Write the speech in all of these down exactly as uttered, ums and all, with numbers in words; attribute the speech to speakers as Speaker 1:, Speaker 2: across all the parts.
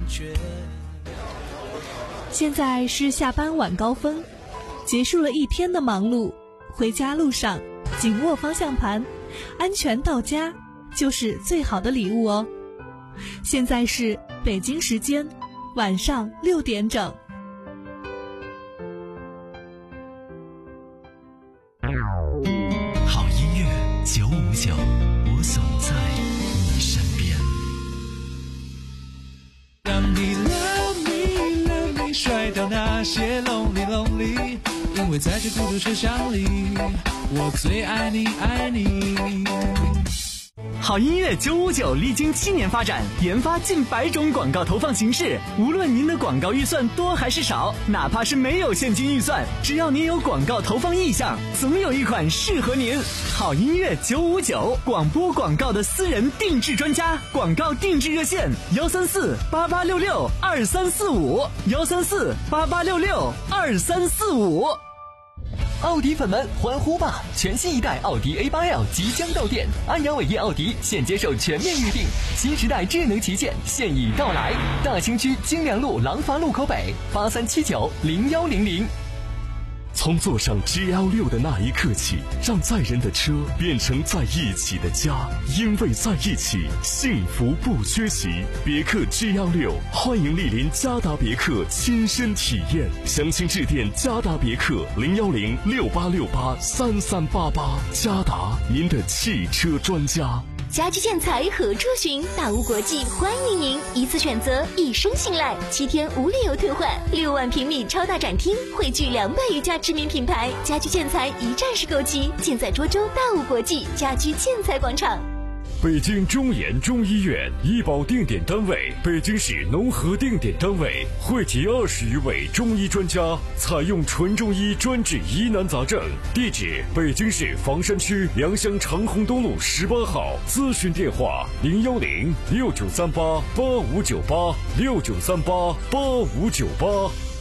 Speaker 1: 觉。
Speaker 2: 现在是下班晚高峰，结束了一天的忙碌，回家路上紧握方向盘，安全到家就是最好的礼物哦。现在是北京时间晚上六点整。
Speaker 3: 好音乐九五九，我总在你身边。
Speaker 1: 让你 love me love me 甩掉那些 lonely lonely， 因为在这孤独车厢里，我最爱你爱你。
Speaker 4: 好音乐九五九历经七年发展，研发近百种广告投放形式。无论您的广告预算多还是少，哪怕是没有现金预算，只要您有广告投放意向，总有一款适合您。好音乐九五九，广播广告的私人定制专家，广告定制热线：幺三四八八六六二三四五，幺三四八八六六二三四五。
Speaker 5: 奥迪粉们欢呼吧！全新一代奥迪 A 八 L 即将到店，安阳伟业奥迪现接受全面预定，新时代智能旗舰现已到来。大兴区金良路廊坊路口北，八三七九零幺零零。
Speaker 6: 从坐上 G L 六 的那一刻起，让载人的车变成在一起的家，因为在一起，幸福不缺席。别克 G L 六，欢迎莅临嘉达别克亲身体验，详情致电嘉达别克零幺零六八六八三三八八。嘉达，您的汽车专家。
Speaker 7: 家居建材何处寻？大屋国际欢迎您，一次选择，一生信赖，七天无理由退换，六万平米超大展厅，汇聚两百余家知名品牌，家居建材一站式购齐，尽在涿州大屋国际家居建材广场。
Speaker 6: 北京中研中医院医保定点单位，北京市农合定点单位，汇集二十余位中医专家，采用纯中医专治疑难杂症。地址：北京市房山区良乡长虹东路十八号。咨询电话：零幺零六九三八八五九八六九三八八五九八。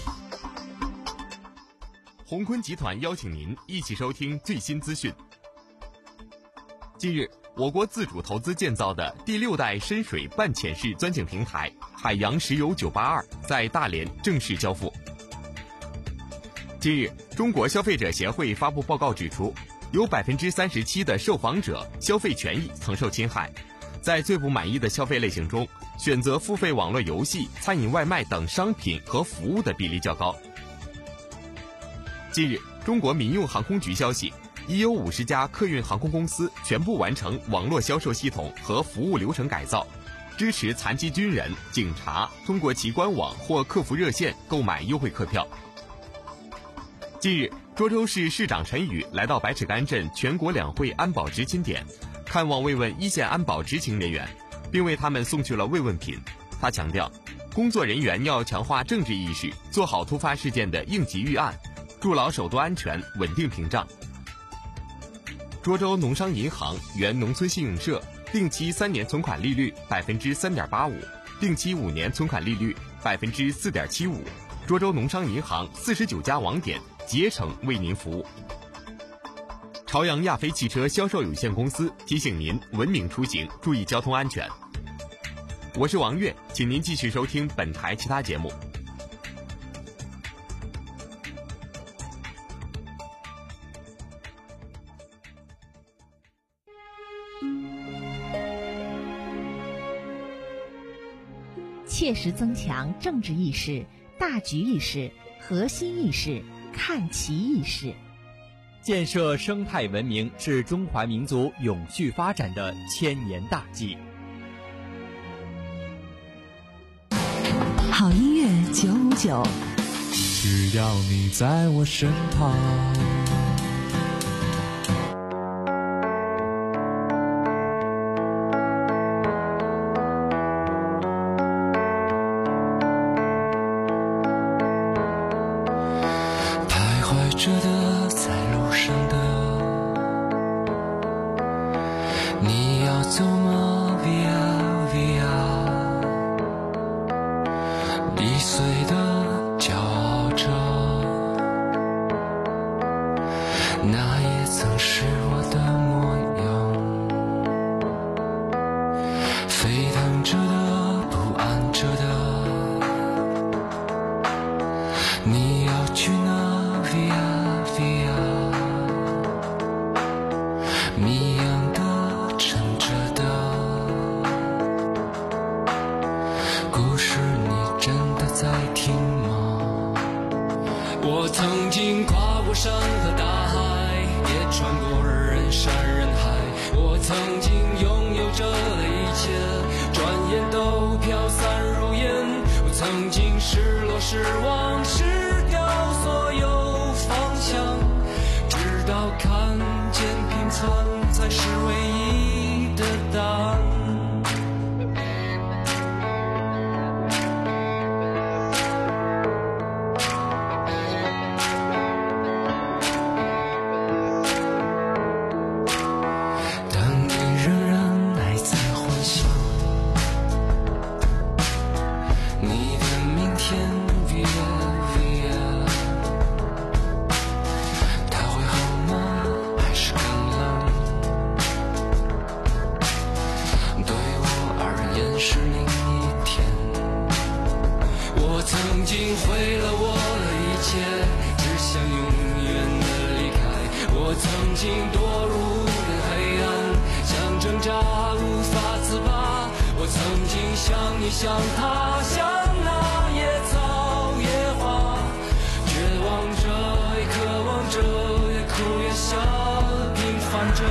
Speaker 8: 宏坤集团邀请您一起收听最新资讯。近日，我国自主投资建造的第六代深水半潜式钻井平台海洋石油九八二在大连正式交付。近日，中国消费者协会发布报告指出，有 百分之三十七 的受访者消费权益曾受侵害。在最不满意的消费类型中，选择付费网络游戏、餐饮外卖等商品和服务的比例较高。近日，中国民用航空局消息，已有五十家客运航空公司全部完成网络销售系统和服务流程改造，支持残疾军人、警察通过其官网或客服热线购买优惠客票。近日，涿州市市长陈宇来到百尺竿镇全国两会安保执勤点，看望慰问一线安保执勤人员，并为他们送去了慰问品。他强调，工作人员要强化政治意识，做好突发事件的应急预案，筑牢首都安全稳定屏障。涿州农商银行原农村信用社定期三年存款利率百分之三点八五，定期五年存款利率百分之四点七五。涿州农商银行四十九家网点竭诚为您服务。朝阳亚飞汽车销售有限公司提醒您文明出行，注意交通安全。我是王悦，请您继续收听本台其他节目。
Speaker 9: 切实增强政治意识、大局意识、核心意识、看齐意识。
Speaker 10: 建设生态文明是中华民族永续发展的千年大计。
Speaker 11: 好音乐九五九，
Speaker 1: 只要你在我身旁。
Speaker 12: 着的，在路上的，你要走吗 ？Via Via， 易碎的骄傲着，那也曾是我的模样。沸腾着的，不安着的。 故事你真的在听吗？我曾经跨过山和大海，也穿过人山人海。我曾经拥有着一切，转眼都飘散如烟。我曾经失落失望失掉所有方向，直到看见平凡才是唯一的答案。像他，像那野草野花，绝望着也渴望着，也哭也笑，平凡着。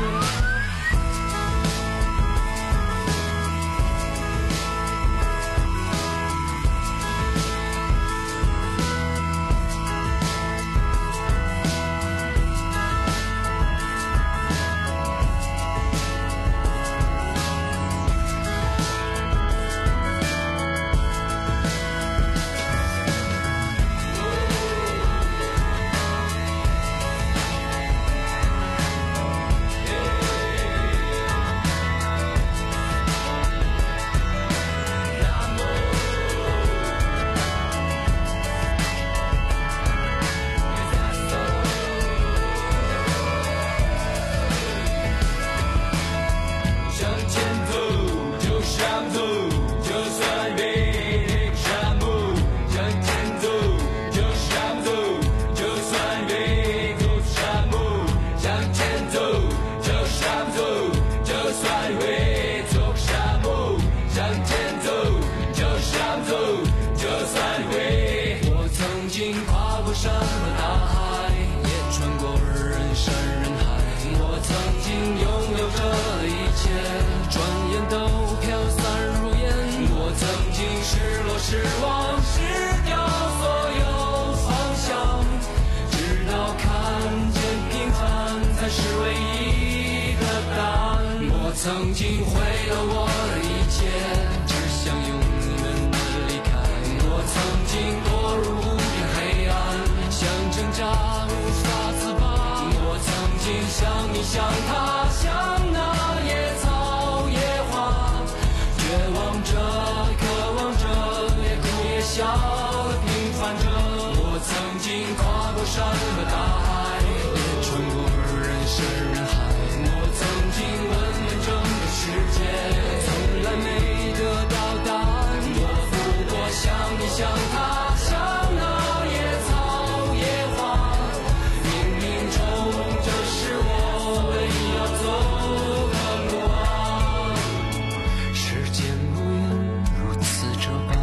Speaker 12: 失望失掉所有方向，直到看见平凡才是唯一的答案。我曾经毁了我的一切，只想永远的离开。我曾经堕入无边黑暗，想挣扎无法自拔。我曾经像你像他像那野草野花，绝望着渴望着笑平凡着。我曾经跨过山和大海，也穿过人山人海。我曾经问遍整个世界，从来没得到答案。我不过像你像他像那野草野花，冥冥中这是我唯一要走的路啊。时间不愿如此这般，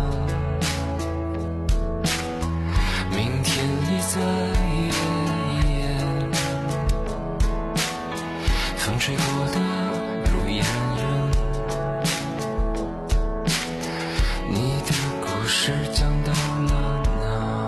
Speaker 12: 明天已在眼前，风吹过的如烟云，你的故事讲到了哪？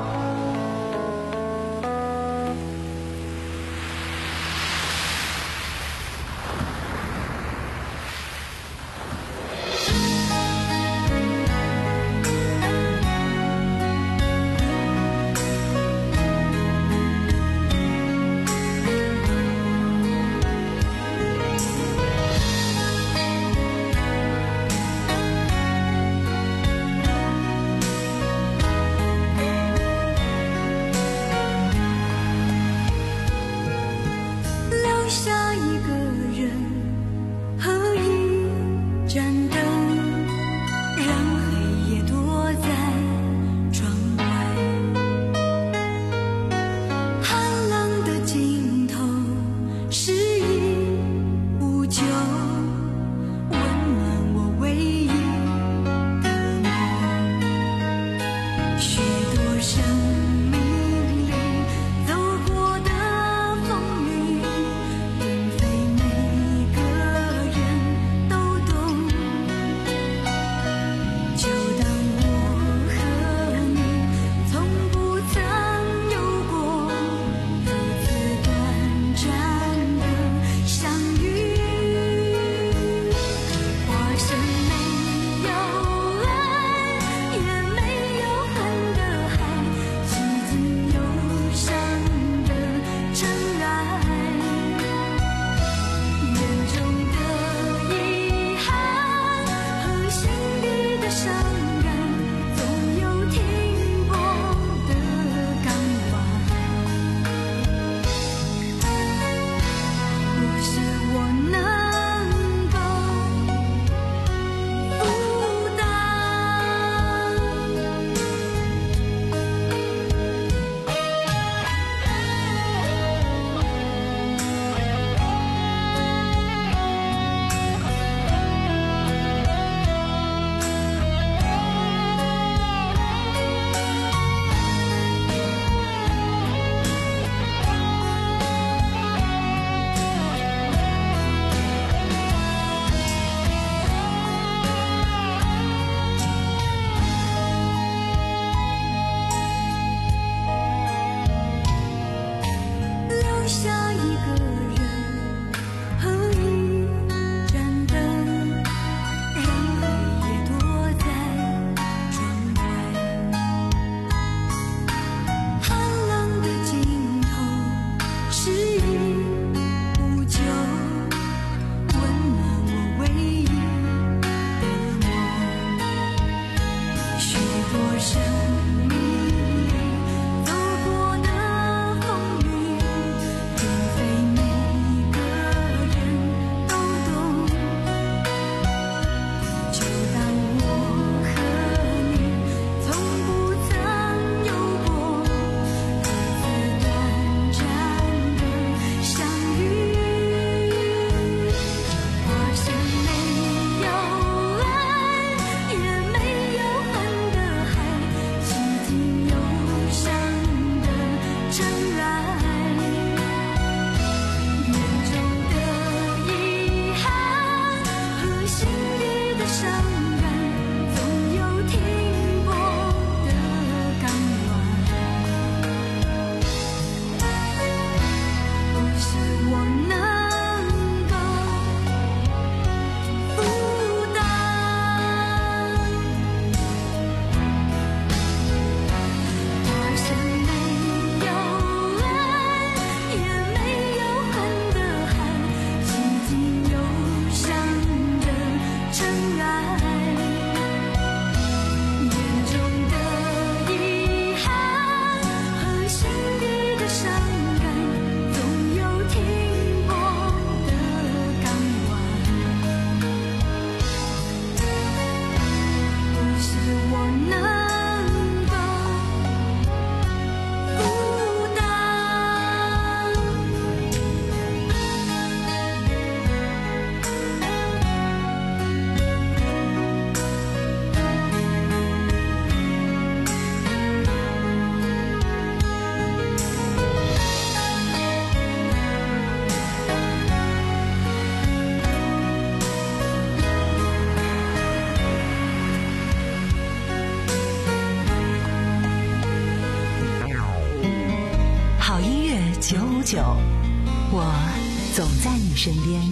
Speaker 11: 九五九，我总在你身边。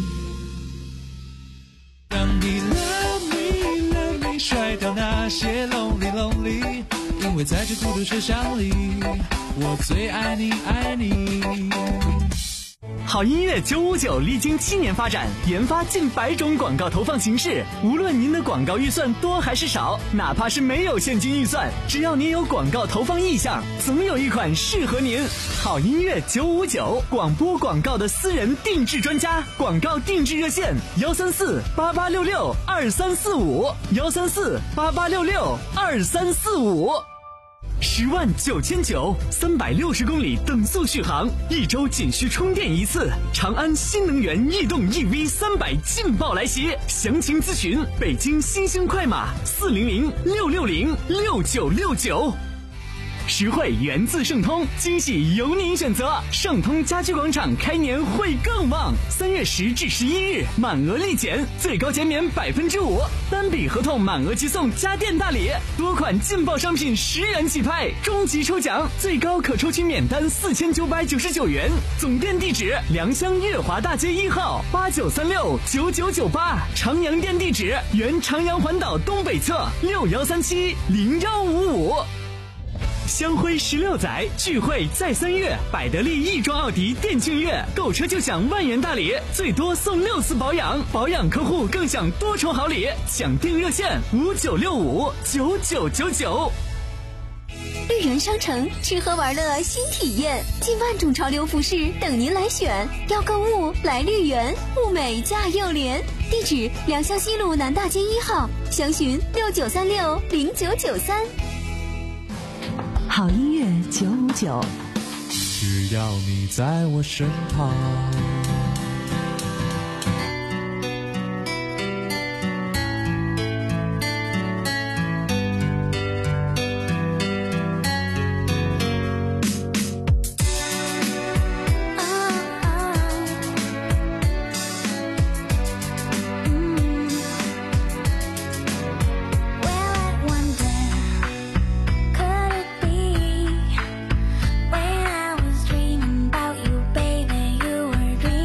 Speaker 1: 让你 love me love me 甩掉那些 lonely lonely， 因为在这孤独车厢里，我最爱你爱你。
Speaker 4: 好音乐九五九历经七年发展，研发近百种广告投放形式。无论您的广告预算多还是少，哪怕是没有现金预算，只要您有广告投放意向，总有一款适合您。好音乐九五九，广播广告的私人定制专家，广告定制热线：幺三四八八六六二三四五，幺三四八八六六二三四五。十万九千九，三百六十公里等速续航，一周仅需充电一次。长安新能源逸动 E V 三百劲爆来袭，详情咨询北京新兴快马四零零六六零六九六九。实惠源自盛通，惊喜由您选择。盛通家居广场开年会更旺，三月十至十一日满额立减，最高减免百分之五，单笔合同满额即送家电大礼，多款劲爆商品十元起拍，终极抽奖最高可抽取免单四千九百九十九元。总店地址：良乡月华大街一号八九三六九九九八，长阳店地址：原长阳环岛东北侧六幺三七零幺五五。香辉十六载，聚会在三月，百得利亦庄奥迪店庆月，购车就享万元大礼，最多送六次保养，保养客户更享多重好礼。抢订热线：五九六五九九九九。
Speaker 7: 绿源商城吃喝玩乐新体验，近万种潮流服饰等您来选。要购物来绿源，物美价又廉。地址：良乡西路南大街一号，详询六九三六零九九三。
Speaker 11: 好音乐九五九，
Speaker 1: 只要你在我身旁。
Speaker 13: When I was dreaming about you, baby, you were dreaming.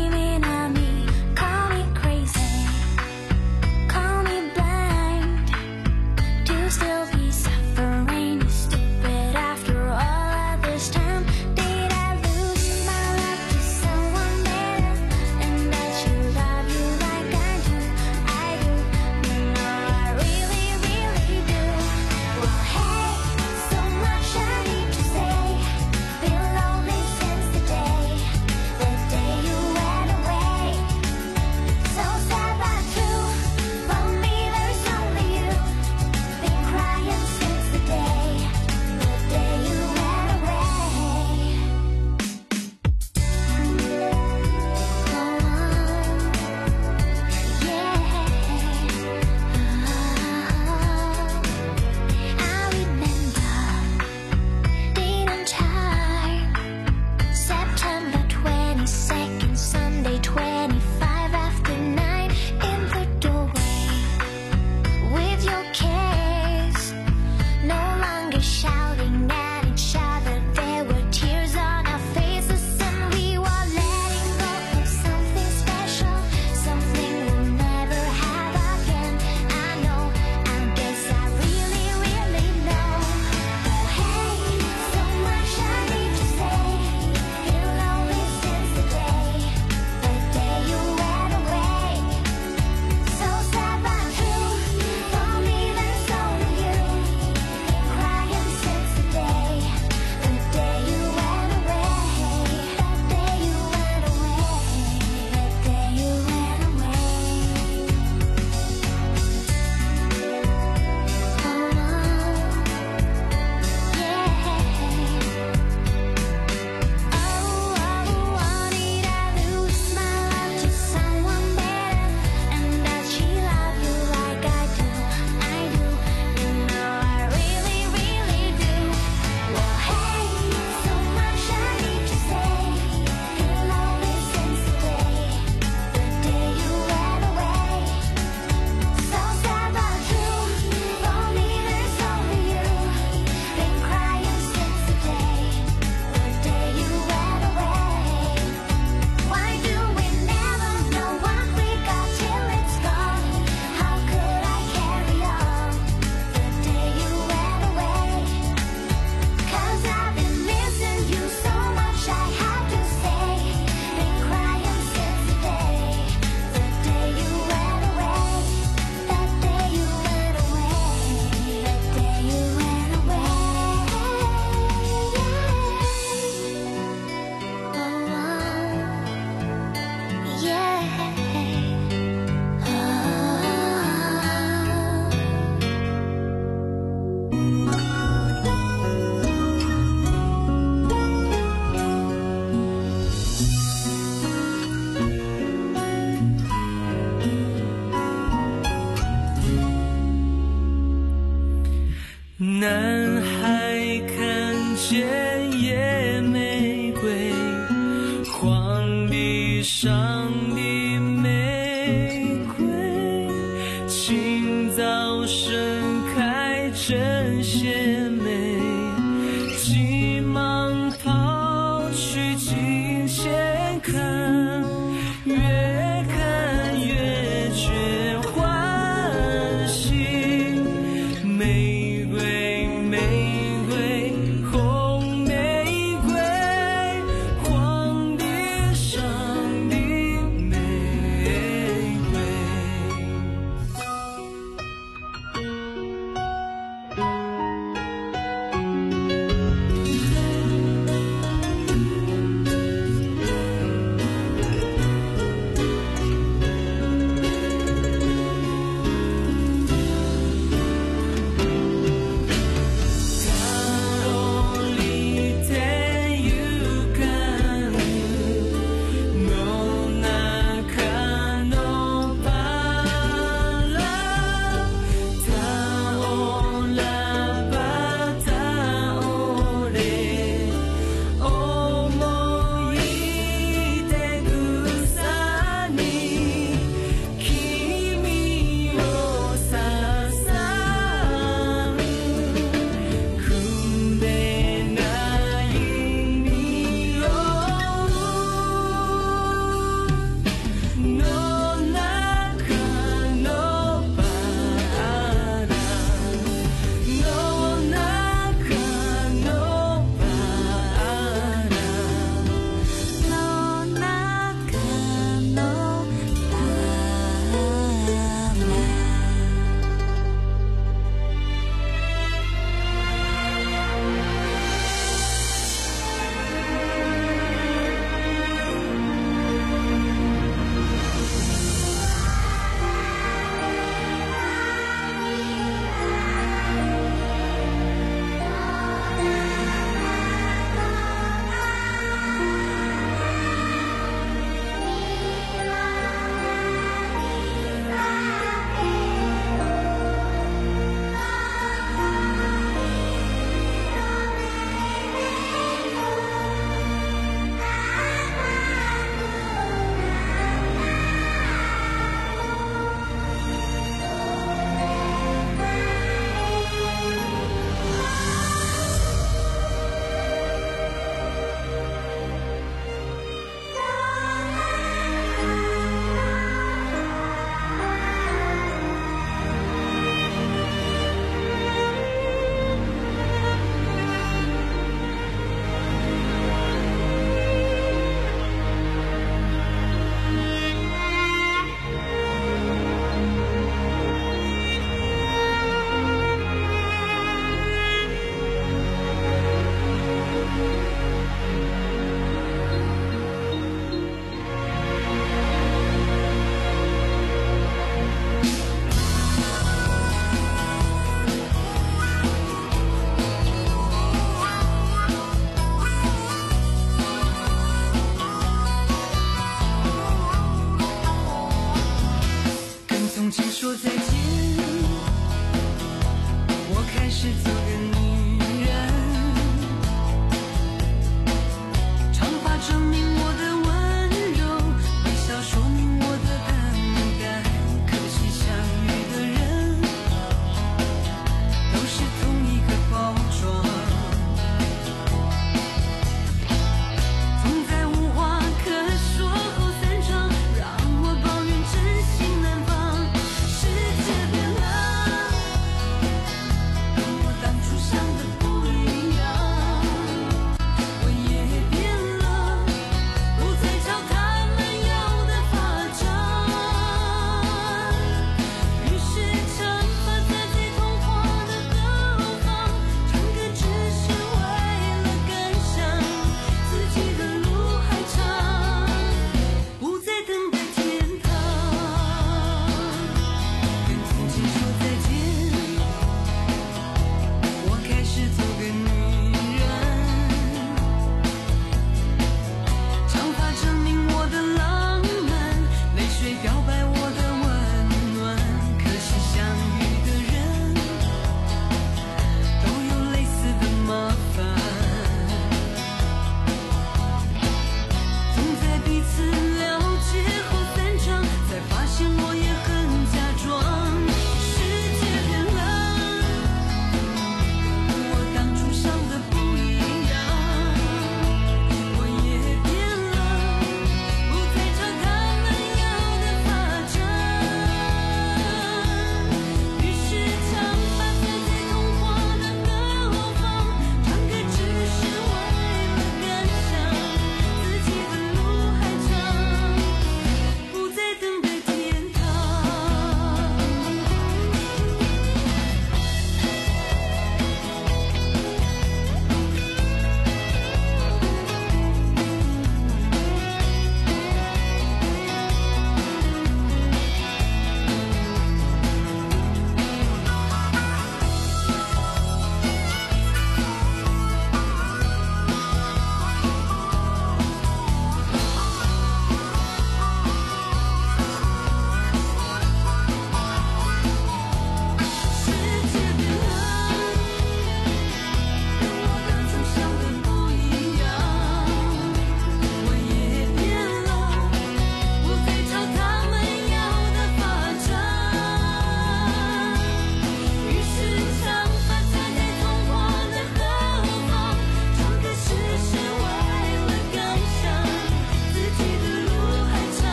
Speaker 12: 南海看见野玫瑰，荒地上的玫瑰，清早盛开真鲜美，急忙跑去近前看，越看越觉欢喜，玫瑰玫瑰红玫瑰，荒地上的玫瑰。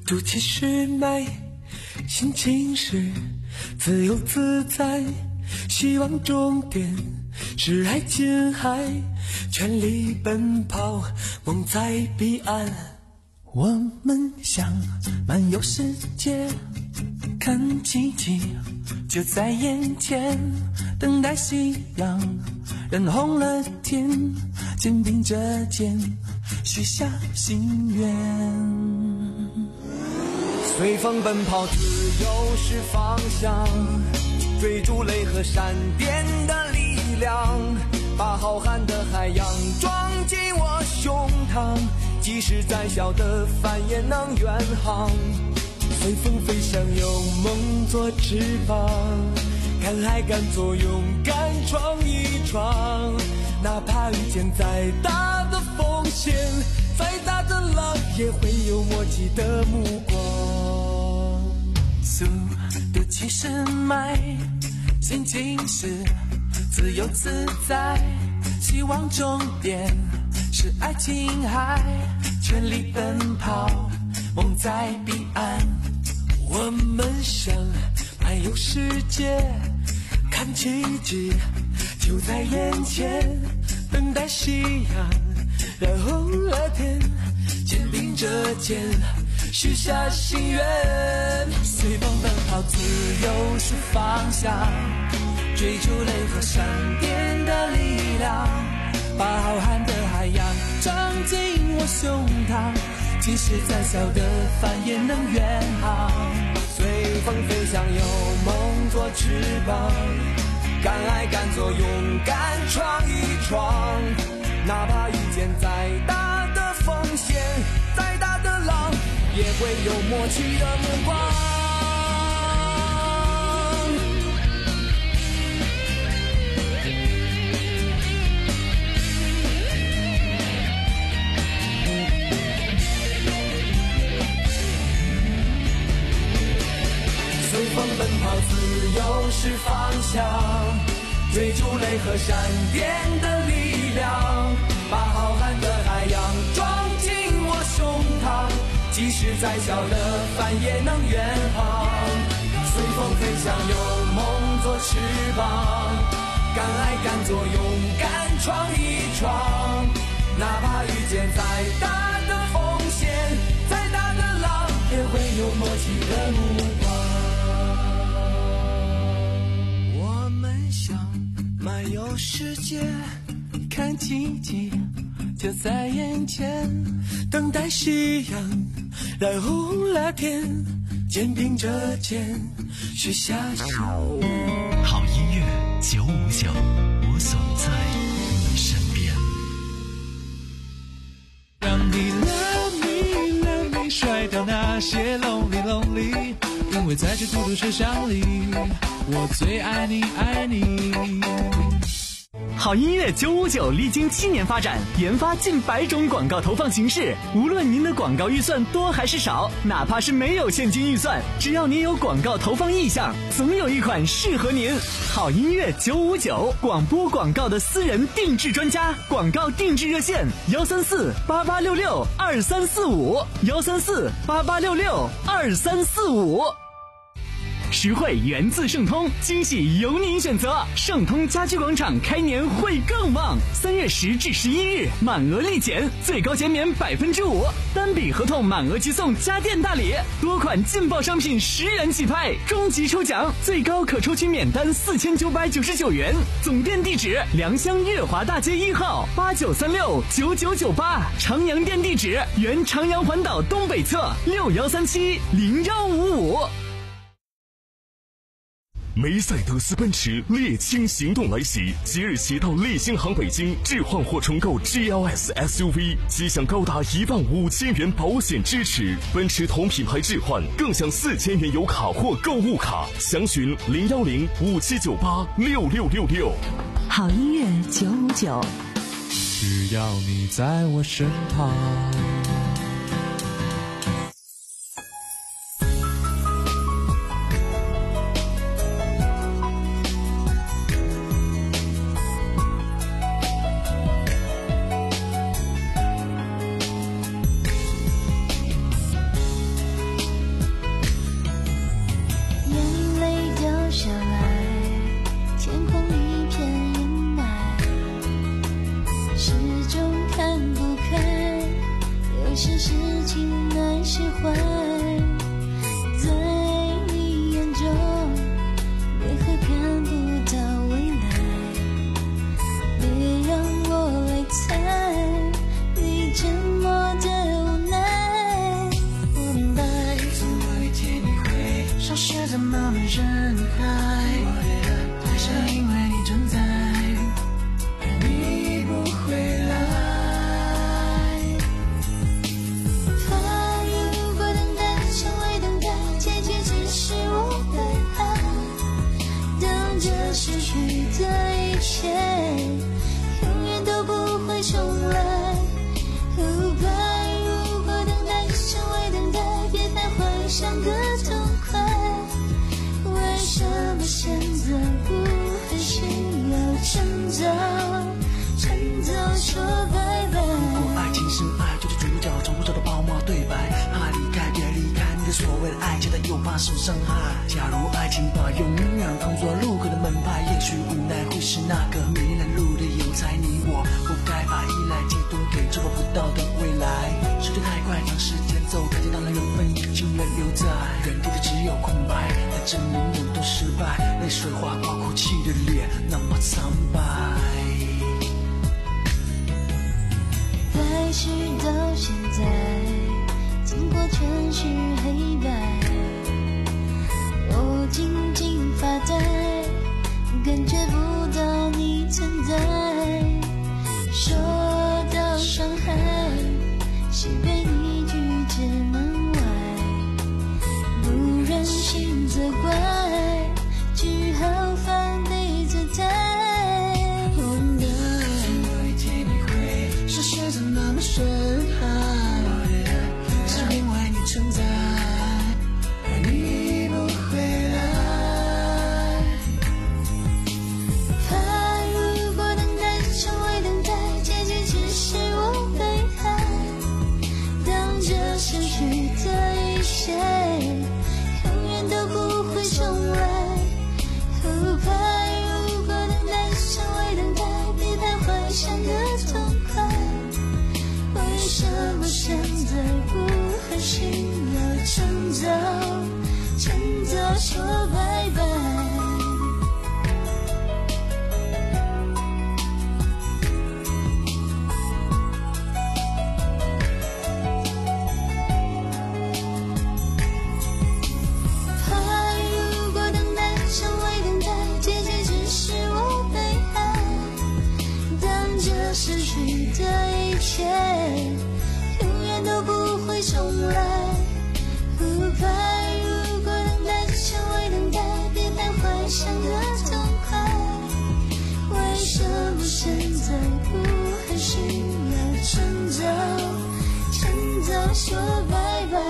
Speaker 13: 赌气是美，心情是自由自在，希望终点是爱琴海，全力奔跑，梦在彼岸。我们想漫游世界，看奇迹就在眼前，等待夕阳染红了天，肩并着肩许下心愿。随风奔跑，自由是方向，追逐雷和闪电的力量，把浩瀚的海洋装进我胸膛，即使再小的帆也能远航。随风飞翔，有梦做翅膀，敢爱敢做，勇敢闯一闯，哪怕遇见再大的风险，再大的浪也会有默契的目光。速度七十迈，心情是自由自在，希望终点是爱琴海，全力奔跑，梦在彼岸。我们想漫游世界，看奇迹就在眼前，等待夕阳染红了天，肩并着肩许下心愿。随风奔跑，自由是方向，追逐雷和闪电的力量，把浩瀚的海洋装进我胸膛，即使再小的帆也能远航。随风飞翔，有梦做翅膀，敢爱敢做，勇敢闯一闯，哪怕遇见再大的风险，再大的浪也会有默契的目光。随风奔跑，自由是方向，追逐雷和闪电的力量，把浩瀚的海洋装进我胸膛，即使再小的帆也能远航。随风飞翔，有梦做翅膀，敢爱敢做，勇敢闯一闯，哪怕遇见再大的风险，再大的浪也会有默契的目光。我们想漫游世界，看奇迹就在眼前，等待夕阳染红了天，肩并着肩许下心愿。
Speaker 3: 好音乐九五九，我总在你身边。
Speaker 1: 让你 love me love me 甩掉那些 lonely lonely， 因为在这孤独车厢里，我最爱你爱你。
Speaker 4: 好音乐九五九历经七年发展，研发近百种广告投放形式。无论您的广告预算多还是少，哪怕是没有现金预算，只要您有广告投放意向，总有一款适合您。好音乐九五九，广播广告的私人定制专家，广告定制热线：幺三四八八六六二三四五，幺三四八八六六二三四五。实惠源自盛通，惊喜由您选择。盛通家居广场开年会更旺，三月十至十一日满额立减，最高减免百分之五，单笔合同满额即送家电大礼，多款劲爆商品十元起拍，终极抽奖最高可抽取免单四千九百九十九元。总店地址：良乡月华大街一号八九三六九九九八，长阳店地址：原长阳环岛东北侧六幺三七零幺五五。
Speaker 6: 梅赛德斯奔驰猎青行动来袭，即日起到利星行北京置换或重购 G L S S U V， 即享高达一万五千元保险支持。奔驰同品牌置换更享四千元油卡或购物卡，详询零幺零五七九八六六六六。
Speaker 11: 好音乐九五九，
Speaker 1: 只要你在我身旁。
Speaker 13: 人海，是因为你存在，而你不回来。
Speaker 14: 怕如果等待成为等待，结局只是我被爱，等着失去的一切永远都不会重来。不怕如果等待成为等待，别太幻想个痛快，为什么选择不狠心要趁早趁早说拜拜。
Speaker 13: 如果爱情是爱，就是主角重复着的泡沫对白，怕离开别离开，你的所谓的爱情，但又怕受伤害。假如爱情把永远当作路口的门牌，也许无奈会是那个迷人路的有才。你我不该把依赖寄托给触碰不到的未来，时间太快，让时间走开，见到了缘分已经远留在原地的只有空白，在证明我都失败，泪水划过哭泣的脸，那么苍白。
Speaker 14: 开始到现在，经过全是黑白，我静静发呆，感觉不到你存在。说到伤害，是被你拒之门外，不忍心责怪，只好放飞姿态。
Speaker 13: 是怎那么深海，是因为你存在，而你不回来。
Speaker 14: 怕如果等待成为等待，结局只是我被爱，当着失去的一切永远都不会重来。不怕如果等待成为等待，别太幻想的痛快，为什么选择不狠心要趁早趁早说拜拜。怕如果等待成为等待，结局只是我被爱，当着失去的一切永远都不会重来。不怕如果等待成为等待，别太幻想的痛快，为什么选择不狠心要趁早趁早说拜拜。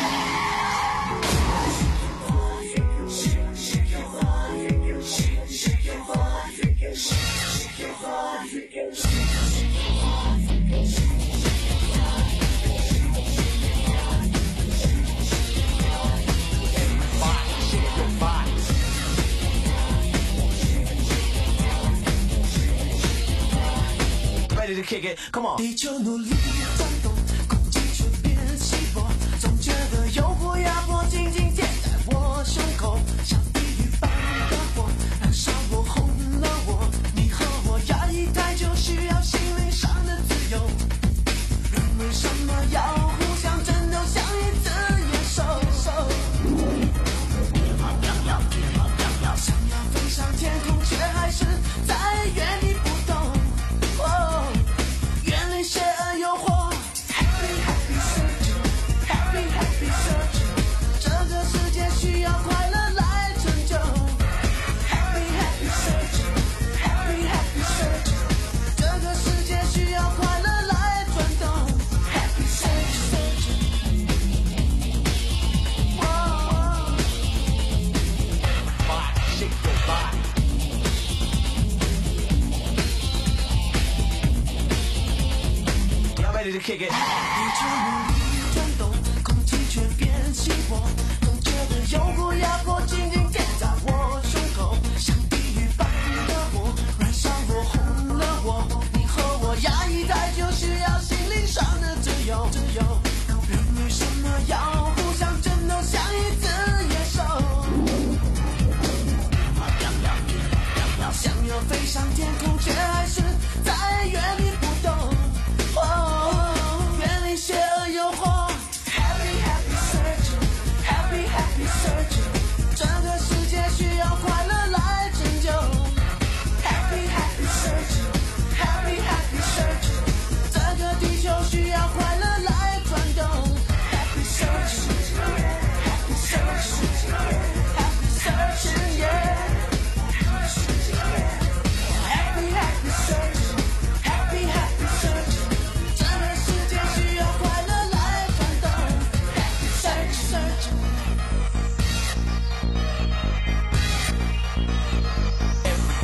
Speaker 13: 地球努力转动，空气却变稀薄，总觉得有火压迫紧紧贴在我胸口，像地狱般的火燃烧我，红了我。你和我压抑太久，需要心灵上的自由。人为什么要互相争斗，像一只野兽？想要飞上天空，却还是在原地不动。哦，远离邪恶诱惑。Happy happy searching, happy happy searching， 这个世界需要快乐来拯救。Happy happy searching, happy happy searching， 这个世界需要快乐来转动。Happy searching, searching， 哦。Shake your body。Ready to kick it。 地球努力转动，空气却变稀薄，总觉得有股压迫紧紧贴在我胸口，像地狱般的火燃烧我，红了我。你和我压抑太久，需要心灵上的自由。人为什么要互相争斗，像一只野兽？想要飞上天空，却还是在原地不动。远离邪恶诱惑。Happy happy searching, happy happy searching， 这个世界。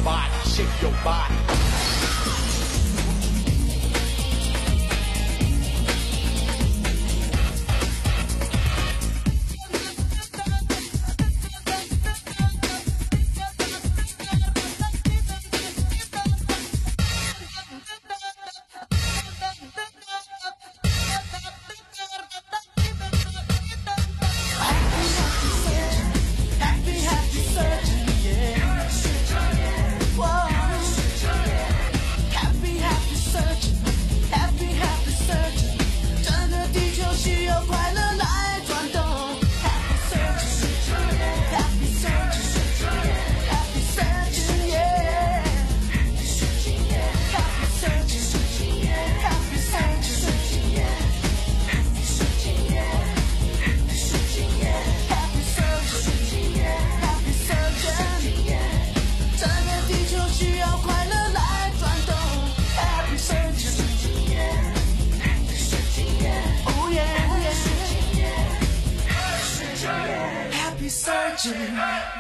Speaker 15: body, shake your body. Surgeon.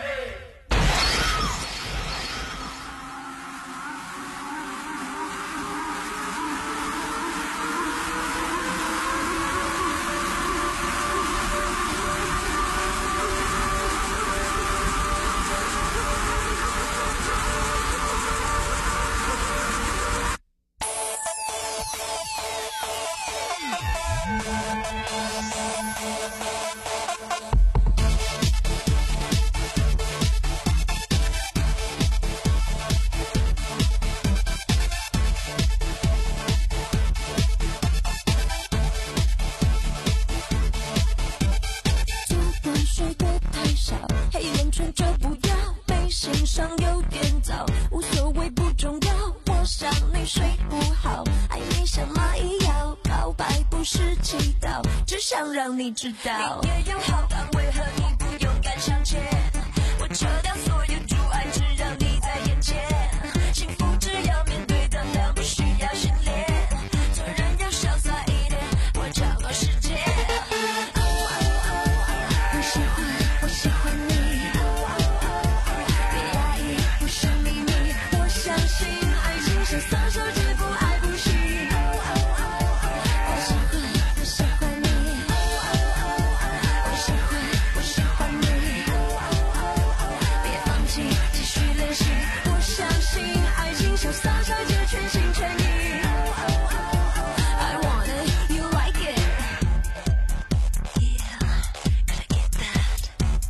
Speaker 14: 让你知道，你也有好感，为何你不勇敢向前？我撤掉所有阻碍，只让你在眼前。幸福只要面对胆量，不需要训练。做人要潇洒一点，我找个时间。我喜欢，我喜欢你，别压抑，不是秘密。我相信爱情像撒手之不爱不行。我喜欢，我喜欢你。撒手就全心全意 I want it, you like it Yeah, gotta get that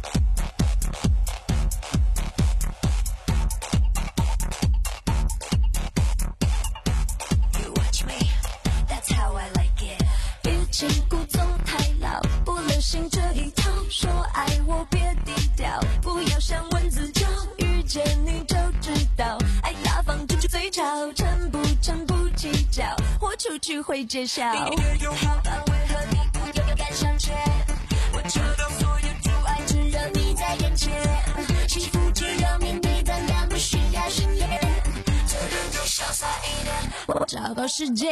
Speaker 14: You watch me, that's how I like it 欲擒故纵太老，不流行这一套，说爱我别低调，不要像蚊子叫，遇见你就知道，爱大方就最潮，真不真不计较，我出去会揭晓。你也有好感，为何你不勇敢向前？我撤掉所有阻碍，只让你在眼前。幸福只要面对胆量，不需要训练。做人就潇洒一点，我找个时间。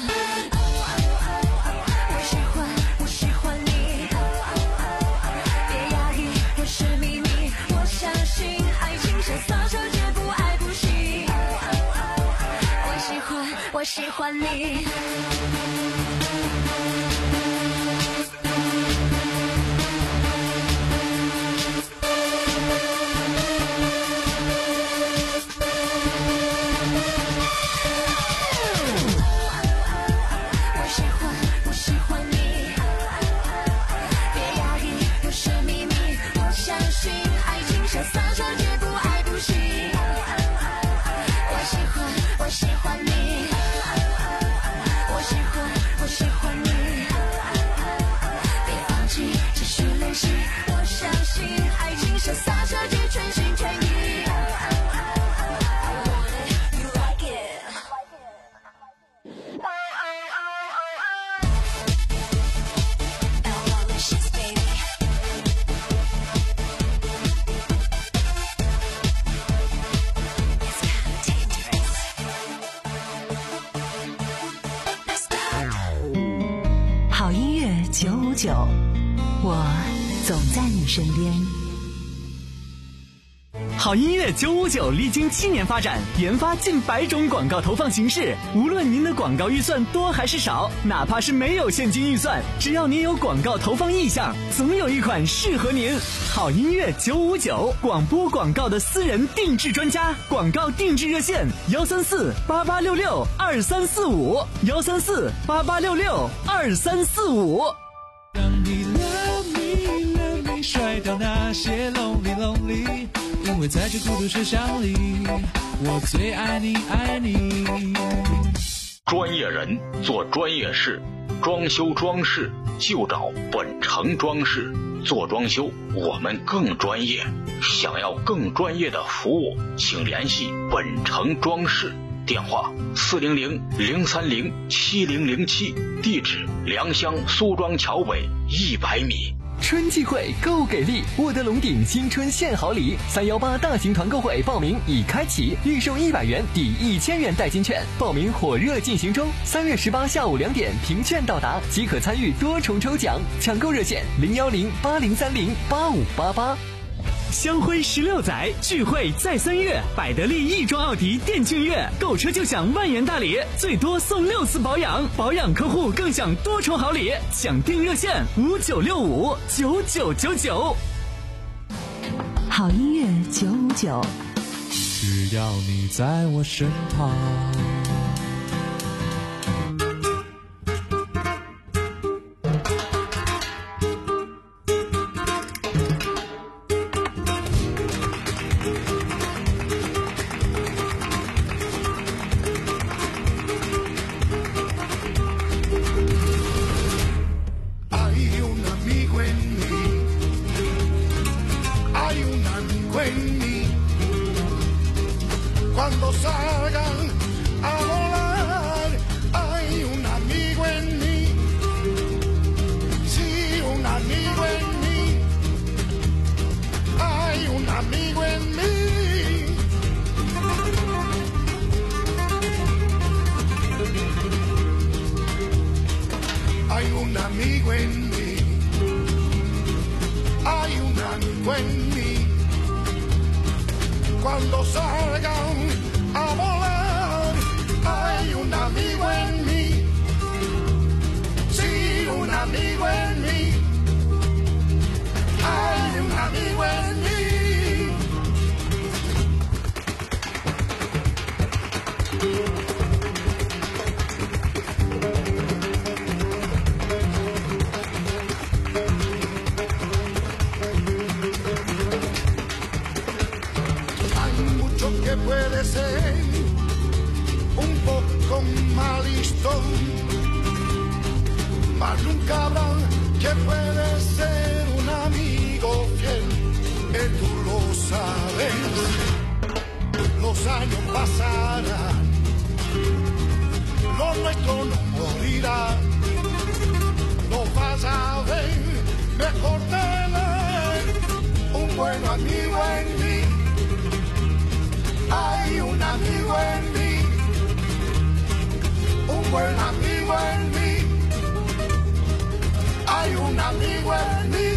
Speaker 14: 我喜欢，我喜欢你，别压抑，不是秘密。我相信爱情像撒手绝不爱不行。我喜欢，我喜欢你。
Speaker 11: 九五九，我总在你身边。
Speaker 4: 好好音乐九五九历经七年发展，研发近百种广告投放形式。无论您的广告预算多还是少，哪怕是没有现金预算，只要您有广告投放意向，总有一款适合您。好音乐九五九，广播广告的私人定制专家，广告定制热线：幺三四八八六六二三四五，幺三四八八六六二三四五。
Speaker 1: 让你 love me love me 甩掉那些 lonely lonely， 因为在这孤独车厢里，我最爱你爱你。
Speaker 15: 专业人做专业事，装修装饰就找本城装饰。做装修我们更专业，想要更专业的服务，请联系本城装饰。电话四零零零三零七零零七，地址良乡苏庄桥尾一百米。
Speaker 5: 春季会购给力，沃德龙鼎新春献好礼，三幺八大型团购会报名已开启，预售一百元抵一千元代金券，报名火热进行中。三月十八下午两点凭券到达即可参与多重抽奖，抢购热线零幺零八零三零八五八八。
Speaker 4: 香辉十六载，聚会在三月，百得利亦庄奥迪电竞月，购车就享万元大礼，最多送六次保养，保养客户更享多重好礼。抢订热线五九六五九九九九。
Speaker 11: 好音乐九五九，
Speaker 1: 只要你在我身旁。
Speaker 16: Cuando salgan a volar, hay un amigo en mí, sí, un amigo en mí, hay un amigo en mí. Hay un amigo en mí, hay un amigo en mí. Cuando salgan a volar, hay un amigo en mí, sí, un amigo en mí, hay un amigo en mí. Que puede ser un poco malistón, mas nunca habrá que puede ser un amigo fiel, que tú lo sabes. Los años pasarán, lo nuestro no morirá, lo vas a ver, mejor tener un buen amigo en mí. Hay un amigo en mí, un buen amigo en mí, hay un amigo en mí.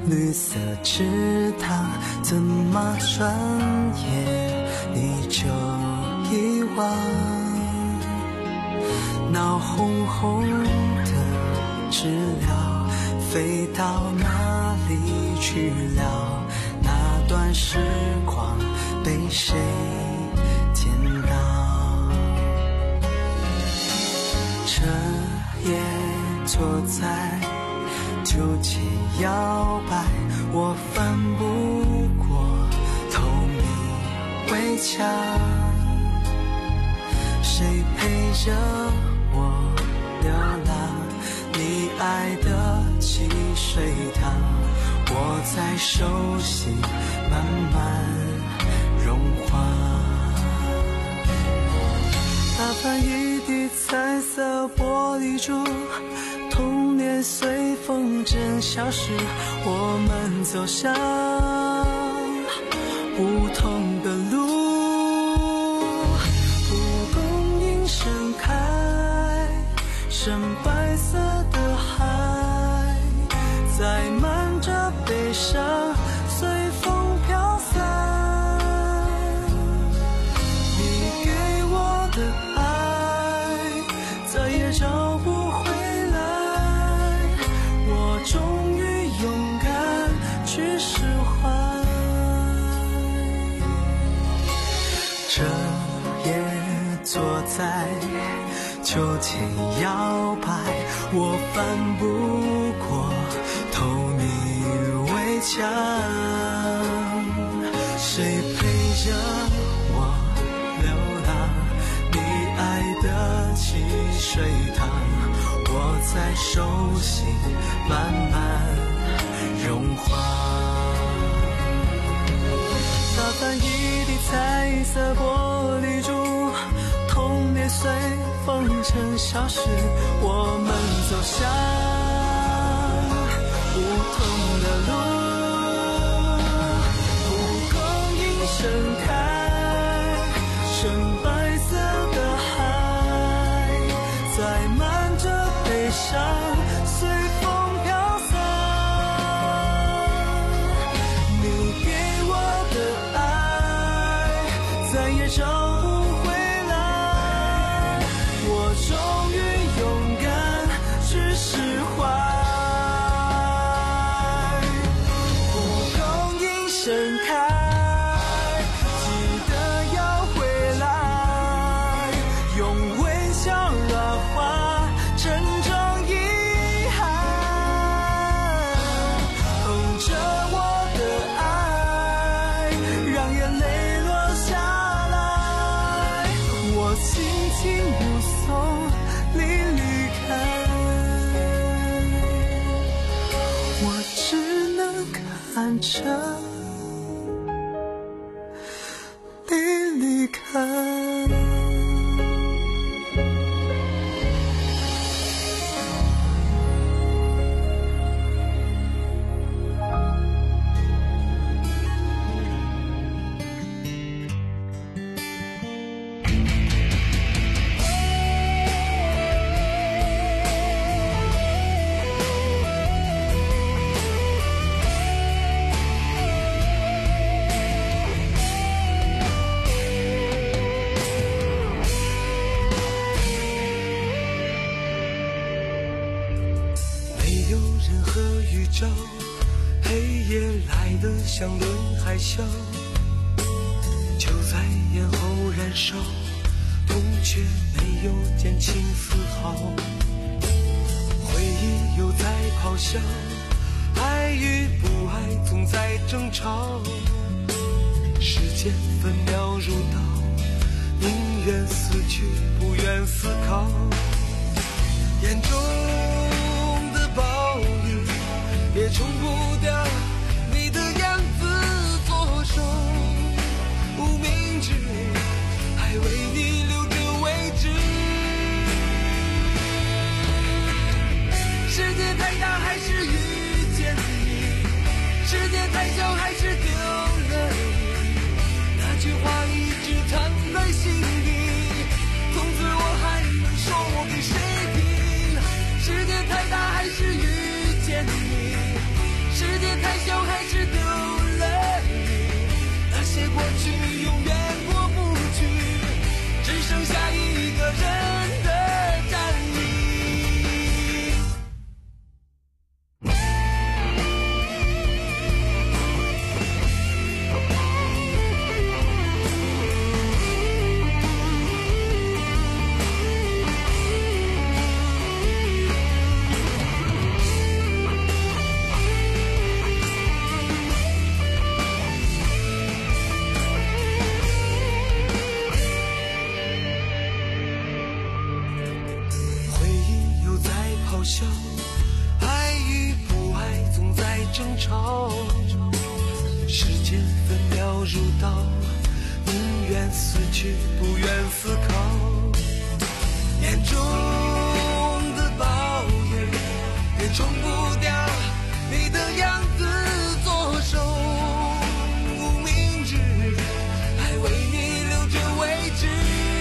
Speaker 13: 绿色池塘，怎么转眼你就遗忘？闹哄哄的知了飞到哪里去了？那段时光被谁捡到？彻夜坐在秋千摇摆，我翻不过透明围墙，谁陪着我流浪？你爱的汽水糖，我在手心慢慢融化。打翻一地彩色玻璃珠，童年随风筝消失，我们走向不同的路。蒲公英盛开，深白色的海，载满着悲伤，随风飘散。你给我的爱，再也找不回来，我终于勇敢去释怀。这夜坐在秋千摇摆，我翻不过透明围墙，谁陪着我流浪？你爱的汽水糖，我在手心慢慢融化。打翻一地彩色玻璃珠，童年随风筝消失，我们走向不同的路。蒲公英盛开，深白色的海，载满着悲伤，随风飘散。你给我的爱，再也找不回来，我终于勇敢去释怀。蒲公英盛开，记得要回来，用微笑软化沉重遗憾。捧着我的爱，让眼泪落下来，我轻轻目送你离开，我只能看着你离开。没有任何预兆，黑夜来得像轮海啸，就在眼后燃烧，痛却没有减轻丝毫。回忆又在咆哮，爱与不爱总在争吵，时间分秒如刀，宁愿死去不愿思考。眼中的暴雨也冲不掉你的样子左手，无名指还为你留着位置。世界太大还是遇见你，世界太小还是丢了你，那句话一直藏在心底，从此我还能说给谁听？世界太大还是遇见你，世界太笑还是丢了你？那些过去永远过不去，只剩下一个人的战役。爱与不爱总在争吵，时间分秒如刀，宁愿死去不愿思考，眼中的抱怨也冲不掉你的样子，左手无名指还为你留着位置。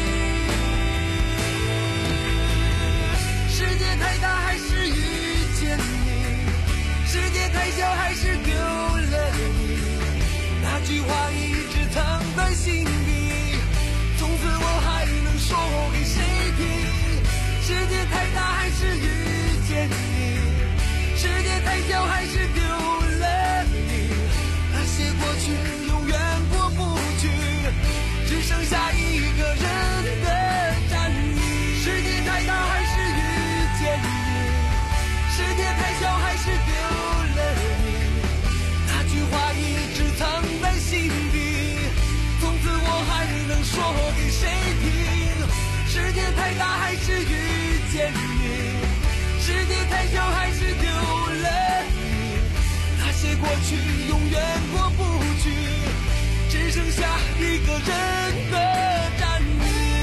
Speaker 13: 世界太大还是遇见你，世界太小还是丢了你，那句话一直藏在心底，从此我还能说给谁听？世界太大还是遇见你，世界太小还是丢了你，那些过去永远过不去，只剩下一个人的战役。世界太大还是遇见你，世界太小还是丢了你，那句话一直藏在心底，从此我还能说给谁听？世界太大还是遇见你，世界太小还是丢了你，那些过去永远过不去，只剩下一个人的战役。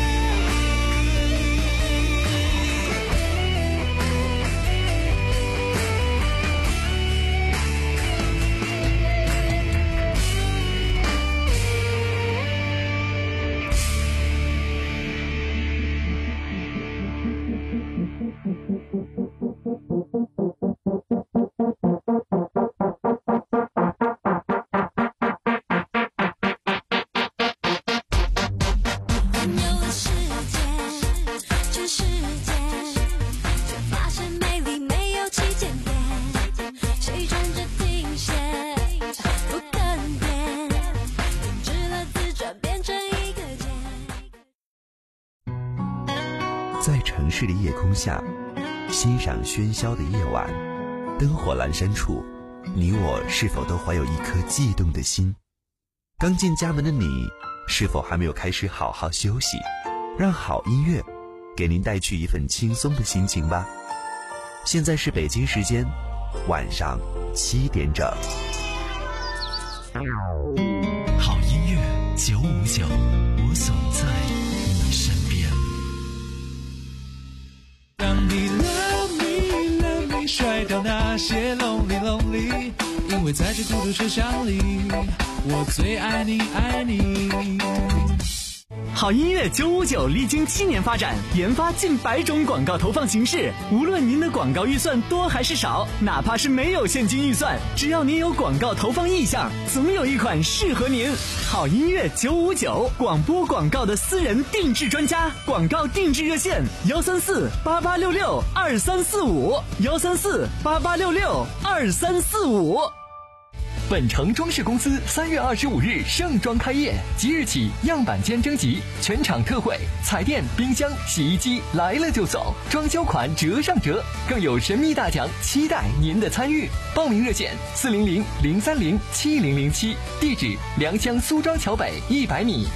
Speaker 17: 在城市的夜空下，欣赏喧嚣的夜晚，灯火阑珊处，你我是否都怀有一颗悸动的心？刚进家门的你，是否还没有开始好好休息？让好音乐给您带去一份轻松的心情吧。现在是北京时间晚上七点整。
Speaker 3: 好音乐九五九，我总在你身边。
Speaker 1: 当你 love me love me 甩掉那些 lonely lonely， 因为在这孤独车厢里，我最爱你爱你。
Speaker 4: 好音乐九五九历经七年发展，研发近百种广告投放形式。无论您的广告预算多还是少，哪怕是没有现金预算，只要您有广告投放意向，总有一款适合您。好音乐九五九，广播广告的私人定制专家，广告定制热线：幺三四八八六六二三四五，幺三四八八六六二三四五。
Speaker 5: 本城装饰公司三月二十五日盛装开业，即日起样板间征集，全场特惠，彩电、冰箱、洗衣机来了就走，装修款折上折，更有神秘大奖，期待您的参与。报名热线：四零零零三零七零零七，地址：良乡苏庄桥北一百米。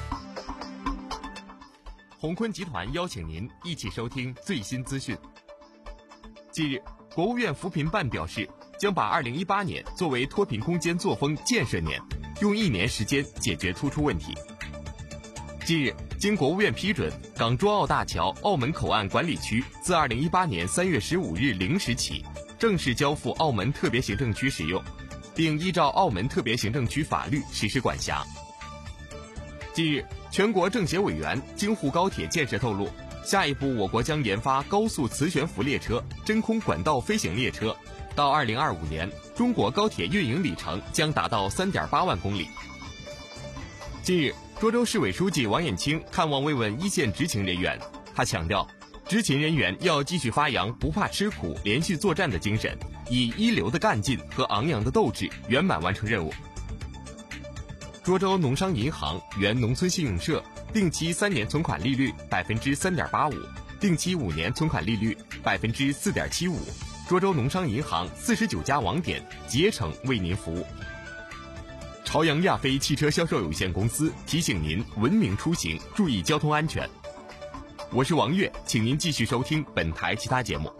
Speaker 8: 鸿坤集团邀请您一起收听最新资讯。近日，国务院扶贫办表示，将把二零一八年作为脱贫攻坚作风建设年，用一年时间解决突出问题。近日，经国务院批准，港珠澳大桥澳门口岸管理区自二零一八年三月十五日零时起正式交付澳门特别行政区使用，并依照澳门特别行政区法律实施管辖。近日，全国政协委员京沪高铁建设透露，下一步我国将研发高速磁悬浮列车、真空管道飞行列车。到二零二五年， 中国高铁运营里程将达到 三点八万公里。近日，涿州市委书记王雁清看望慰问一线执勤人员，他强调，执勤人员要继续发扬不怕吃苦、连续作战的精神，以一流的干劲和昂扬的斗志圆满完成任务。涿州农商银行原农村信用社定期三年存款利率百分之三点八五，定期五年存款利率百分之四点七五。涿州农商银行四十九家网点竭诚为您服务。朝阳亚飞汽车销售有限公司提醒您文明出行，注意交通安全。我是王悦，请您继续收听本台其他节目。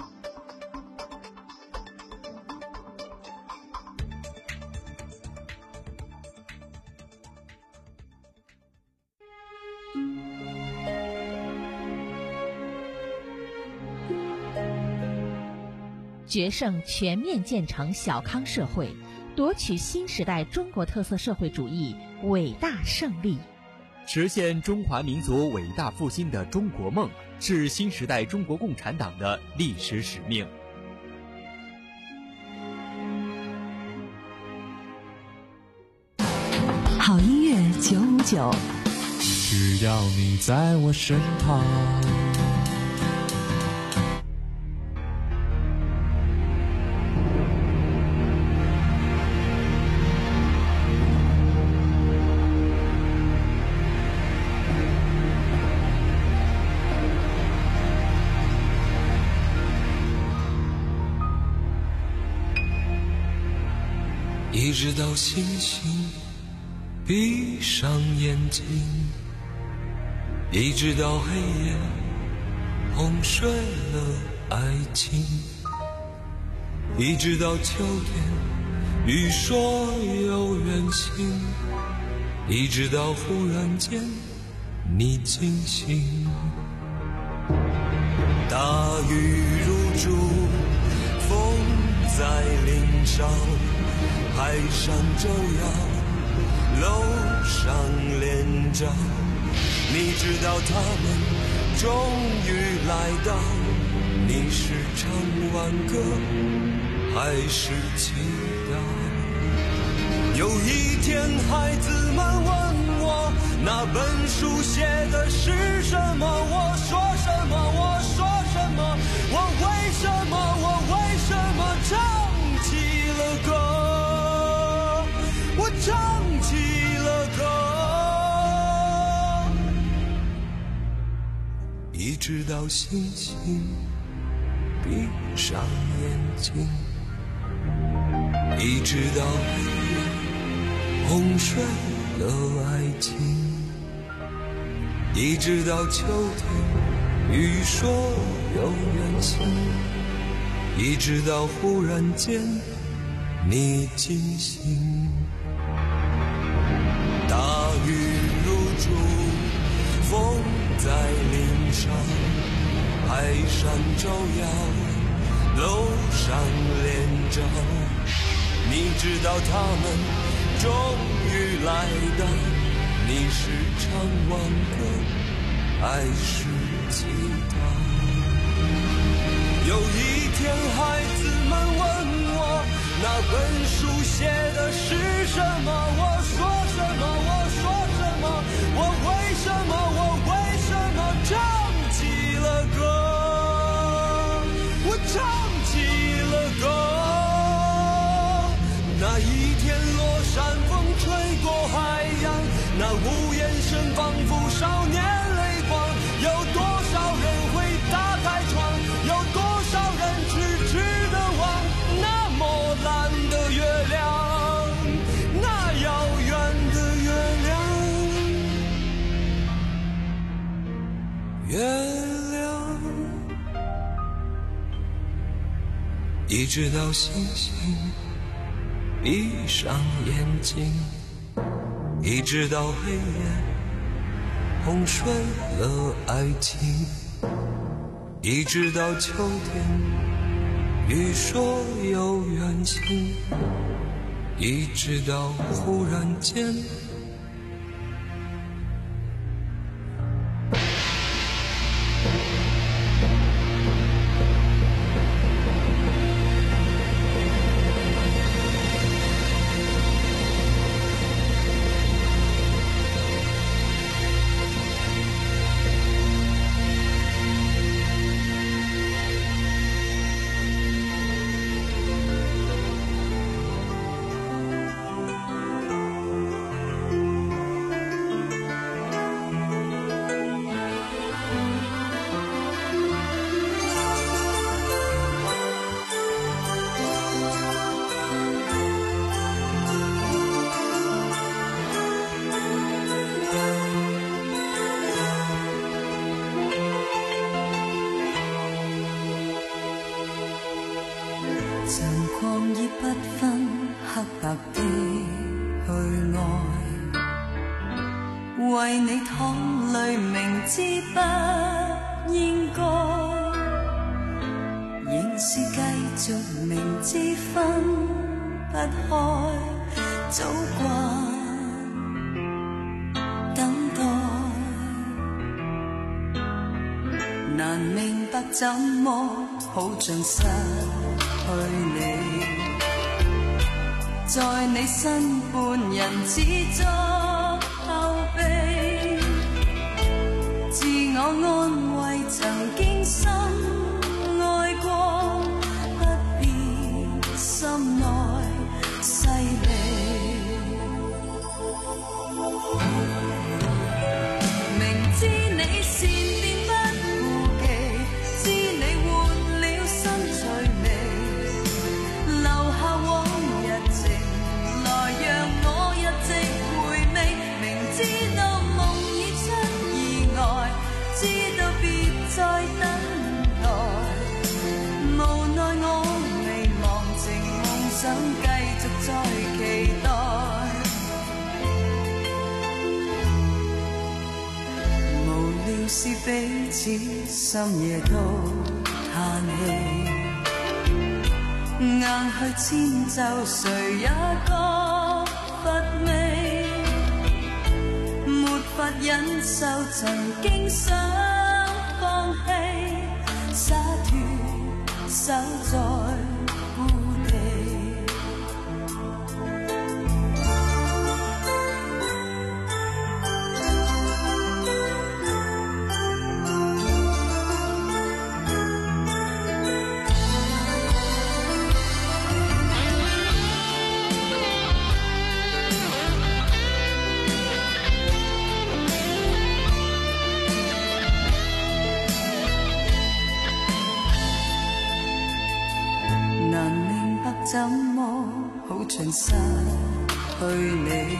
Speaker 9: 决胜全面建成小康社会，夺取新时代中国特色社会主义伟大胜利，
Speaker 10: 实现中华民族伟大复兴的中国梦，是新时代中国共产党的历史使命。
Speaker 11: 好音乐九五九，
Speaker 1: 只要你在我身旁。
Speaker 13: 一直到星星闭上眼睛，一直到黑夜哄睡了爱情，一直到秋天雨说有远行，一直到忽然间你惊醒。大雨如注，风在林梢，海上照耀，楼上连着，你知道他们终于来到，你是唱挽歌还是祈祷？有一天孩子们问我，那本书写的是什么？我说什么？我说什么？我为什么？我为什么唱起了歌？我唱起了歌，一直到星星闭上眼睛，一直到黑夜哄睡了爱情，一直到秋天雨说有远行，一直到忽然间你惊醒。大雨如注，风在林上，海上照耀，楼上连着，你知道他们终于来到，你是唱挽歌还是祈祷？有一天孩子们问我，那本书写的是什么？我说什么？我说什么？我为什么？我为什么唱起了歌？我唱起了歌。那一天落山风吹过海洋，那无言声仿佛少年泪光，有多少人会打开窗？有多少人痴痴地望那么蓝的月亮，那遥远的月亮，月亮，一直到星星闭上眼睛，一直到黑夜哄睡了爱情，一直到秋天雨说有远行，一直到忽然间
Speaker 18: 白白的去愛，為你淌淚，明知不應該，仍是繼續明知分不開，早慣等待，難明白怎麼好像失去你，在你身伴人只作後備，自我安慰曾經深愛過，不必心內勢利，明知你善變不顧忌，知你換了新趣味，留下往日情來讓我一直回味，明知道夢已出意外，知道別再等待，無奈我未忘情夢想繼續再期待，無聊是彼此深夜都嘆氣，硬去遷就誰也覺乏味，沒法忍受曾經想放棄，灑脫守在故地。怎麼好像失去你，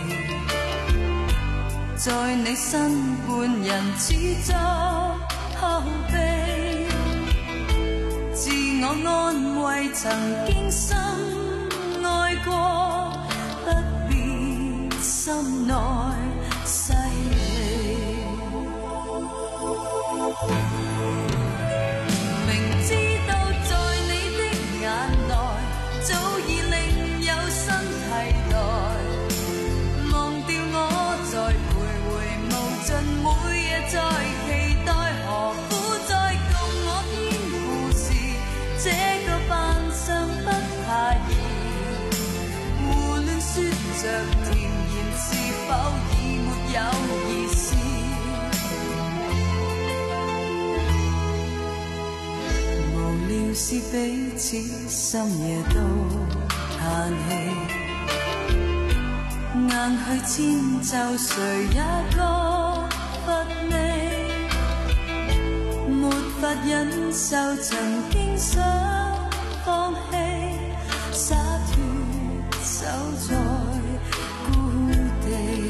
Speaker 18: 在你身伴人只作後備，自我安慰曾經深愛過，不必心內勢利，明知道在你的眼內早已另有新替代，忘掉我在徘徊無盡，每夜在期待，何苦再共我編故事，這個扮相不太易，胡亂說着甜言，是否已沒有意思，無聊是彼此深夜都嘆氣，硬去遷就誰也覺乏味，沒法忍受曾經想放棄，灑脫守在故地，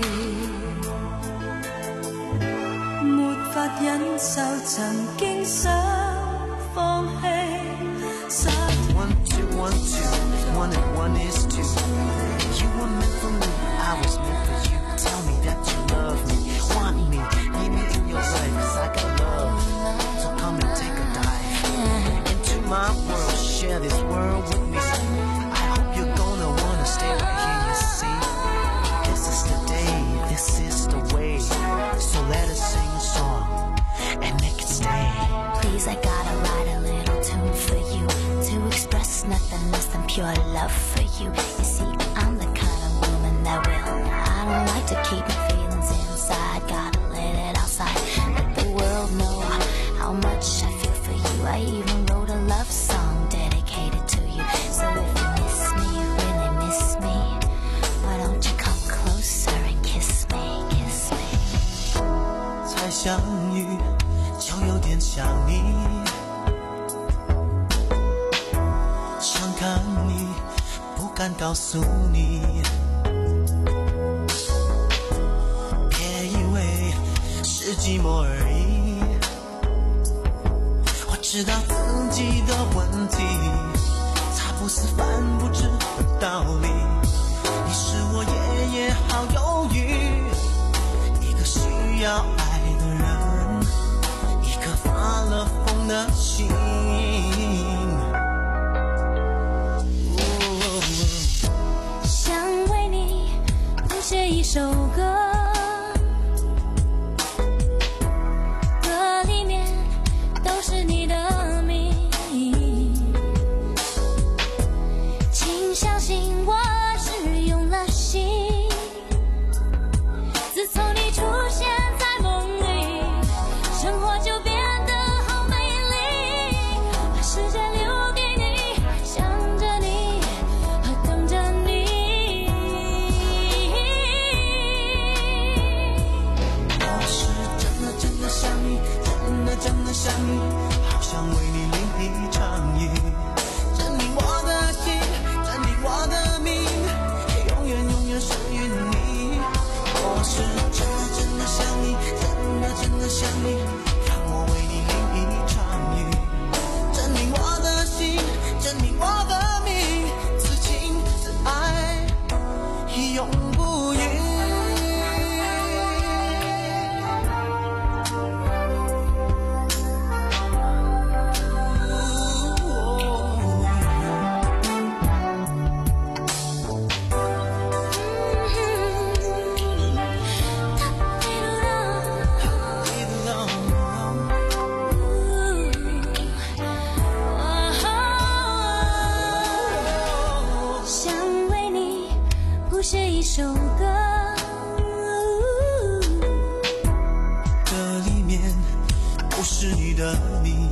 Speaker 18: 沒法忍受曾經想放棄。
Speaker 19: One, two, one, two, one and one is two. You were meant for me, I was meant for you. Tell me that you love me, want me, need me in your life, 'cause I got love. So come and take a dive into my world, share this world with me. I hope you're gonna wanna stay right here, you see. This is the day, this is the way. So let us sing a song and make it stay.
Speaker 14: Please, I gotta write a little tune for you to express nothing less than pure love for you. You see, I'm the kind of woman that will. I don't like to keep my feelings inside. Gotta let it outside. Let the world know how much I feel for you. I even wrote a love song dedicated to you. So if you miss me, really miss me, why don't you come closer and kiss me, kiss me?
Speaker 19: 才相遇就有点想你，想看你不敢告诉你，别以为是寂寞而已，我知道自己的问题，才不是犯不知的道理。 也好犹豫。一个需要爱的人，一颗发了疯的心。
Speaker 14: 想为你谱写一首歌，歌里面都是你的名，请相信我是用了心。自从你出现在梦里，生活就变得好美丽，把时间留给你，想着你和等着你。
Speaker 19: 我是真的真的想你，真的真的想你，好想为你淋一场雨，证明我的心，证明我的命，永远永远属于你。我是真的真的想你，真的真的想你，让我为你淋一场雨，证明我的心，证明我的命，此情此爱永不渝。
Speaker 14: 想为你谱写一首歌，
Speaker 19: 这里面不是你的名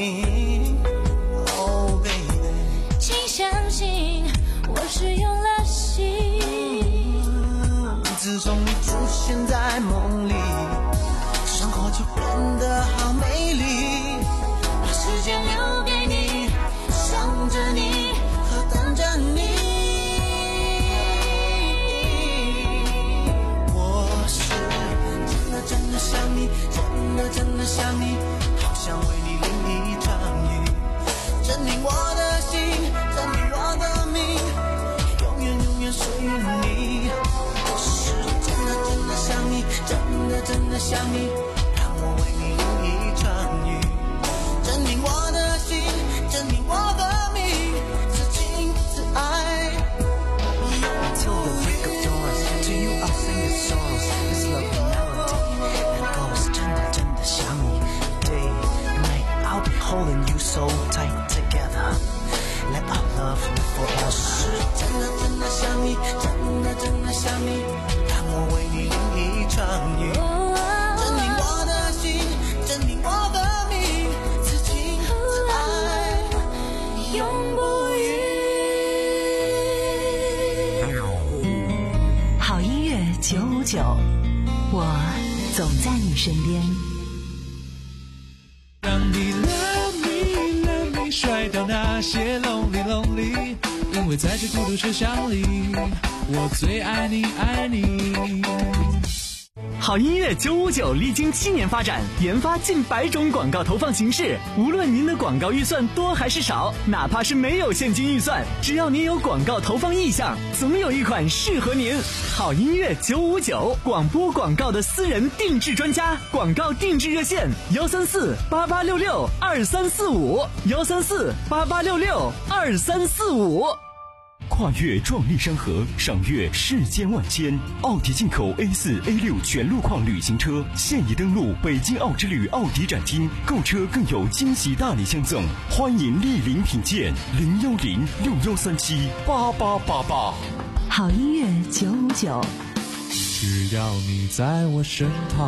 Speaker 19: ，Oh baby，
Speaker 14: 请相信我是用了心。
Speaker 19: 自从你出现在梦里，生活就变得好美丽，把时间留给你，想着你和等着你。我是真的真的想你，真的真的想你，好想为你淋一场雨，证明我的心，证明我的命，永远永远属于你。我是真的真的想你，真的真的想你，让我为你淋一场雨，证明我的心，证明我的命，此情此爱。Till the break of dawn, to you I'll sing the songs, this lovely melody that goes 真的真的想你 day and night. I'll be holding you so tight together. Let our love live forever. 是真的真的想你，真的真的想你，让我为你淋一场雨，证明我的心，证明我的命，此情此爱永不渝。
Speaker 11: 好音乐九五九，我总在你身边。
Speaker 1: 让你 love me love me 甩掉那些 lonely lonely， 因为在这孤独车厢里，我最爱你爱你。
Speaker 4: 好音乐九五九历经七年发展，研发近百种广告投放形式。无论您的广告预算多还是少，哪怕是没有现金预算，只要您有广告投放意向，总有一款适合您。好音乐九五九，广播广告的私人定制专家，广告定制热线：幺三四八八六六二三四五，幺三四八八六六二三四五。
Speaker 6: 跨越壮丽山河，赏阅世间万千。奥迪进口 A 四 A 六全路况旅行车现已登陆北京奥之旅奥迪展厅，购车更有惊喜大礼相赠，欢迎莅临品鉴。零幺零六幺三七八八八八。
Speaker 11: 好音乐九五九，
Speaker 1: 只要你在我身旁。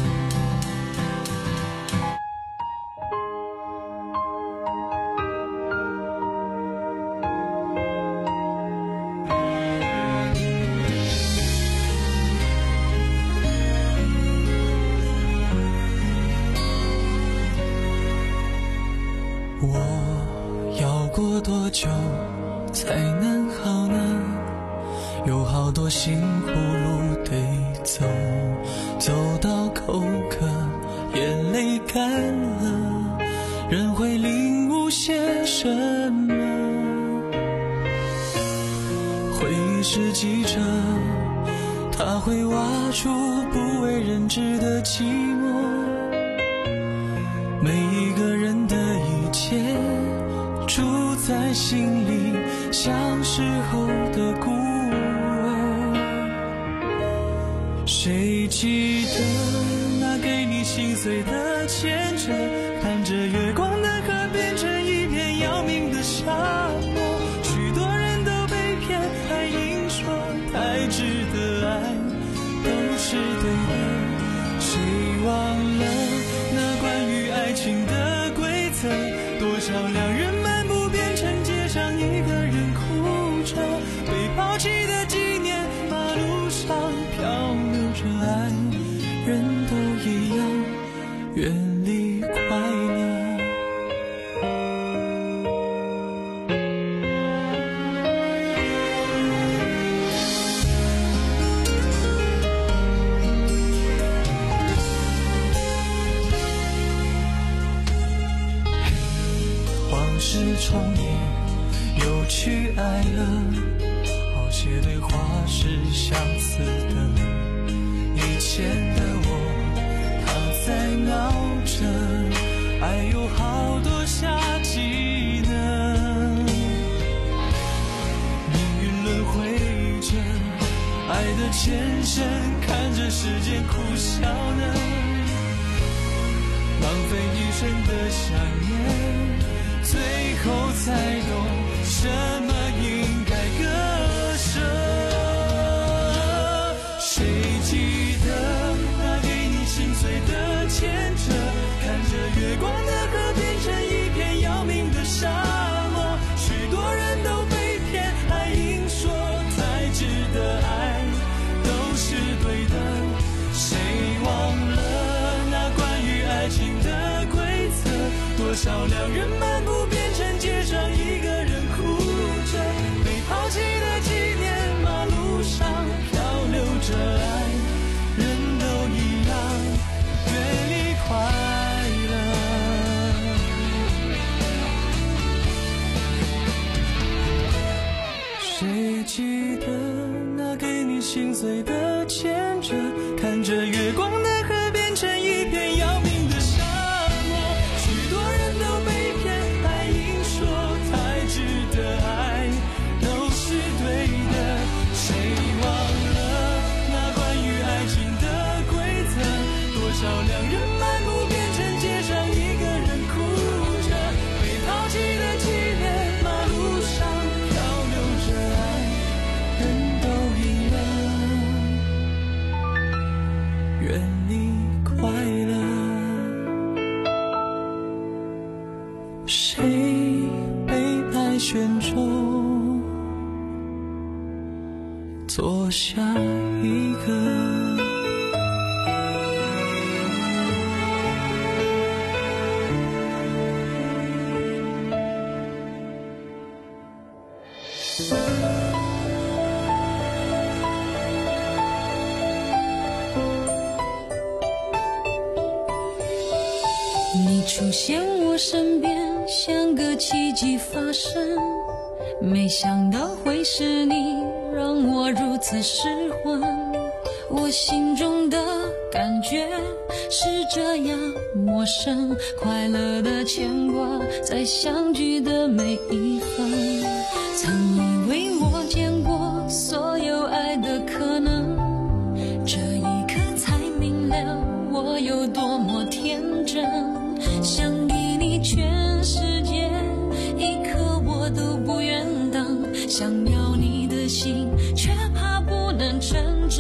Speaker 12: 过多久才能好呢？有好多辛苦路得走，走到口渴，眼泪干了，人会领悟些什么？回忆是记着
Speaker 1: 出不为人知的寂寞，每一个人的一切住在心里，像时候的孤儿。谁记得那给你心碎的牵扯，看着月光的河变成一片要命的沙漠，许多人都被骗，还硬说太值得爱都是对的。谁忘了那关于爱情的规则，多少两人漫步变成街上一个人哭着，被抛弃的纪念，马路上漂流着爱，人都一样远离快乐。往事重演，又去爱了，好些对话是相似的。以前的我，他在闹着，爱有好多夏季呢。命运轮回着，爱的前身，看着时间苦笑呢。浪费一生的想念，最后才懂什么应该割舍。谁记得那给你心碎的牵扯，看着月光的河变成一片要命的沙漠，许多人都被骗，还硬说才值得爱都是对的。谁忘了那关于爱情的规则，多少两人漫步变成街上一个人哭着，被抛弃的纪念，马路上漂流着爱，人都一样远离快乐。谁记得那给你心碎的牵着，看着月光的河变成一片要命的沙漠，许多人都被骗，还硬说才值得爱都是对的。谁忘了那关于爱情的规则，多少两人漫步变成街上一个人哭着，被抛弃的纪念，马路上漂流着爱，人都一样远离快乐。谁被爱选中，做下一个
Speaker 18: 你出现我身边，像个奇迹发生，没想到会是你，让我如此失魂。我心中的感觉是这样陌生，快乐的牵挂在相聚的每一分。曾以为我见过所有爱的可能，这一刻才明了我有多么天真。想给你全世界，一刻我都不愿等，想要你的心，却怕不能成真。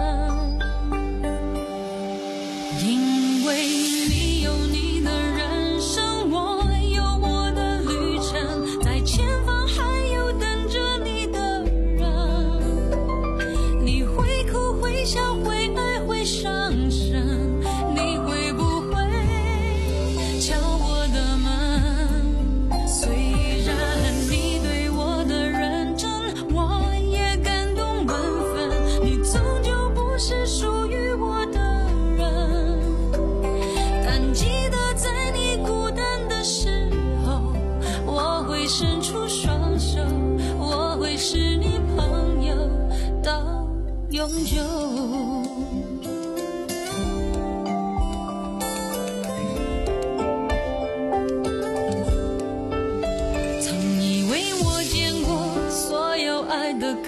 Speaker 18: 因为你有你的人生，我有我的旅程，在前方还有等着你的人。你会哭会笑会爱会伤神，你会不会敲我的门？虽然你对我的认真，我也感动万分，你终究不是属于我的人。但记得在你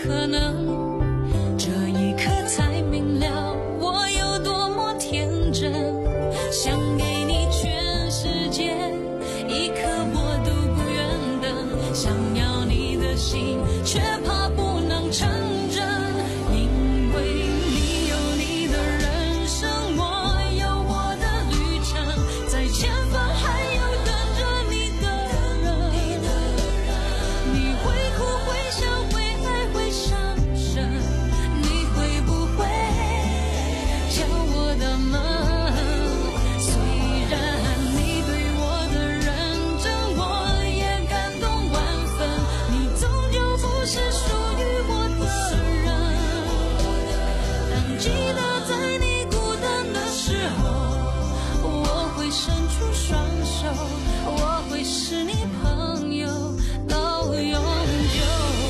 Speaker 18: 可能，这一刻才明了我有多么天真，想给你全世界，一刻我都不愿等，想要你的心，却怕不能成真，因为你有你的人生，我有我的旅程，在前方还有等着你的人，你会哭会笑会爱会伤神，你会不会敲我的门？虽然你对我的认真我也感动万分，你终究不是属于我的人，但记得在你孤单的时候，我会伸出双手，我会是你朋友到永久。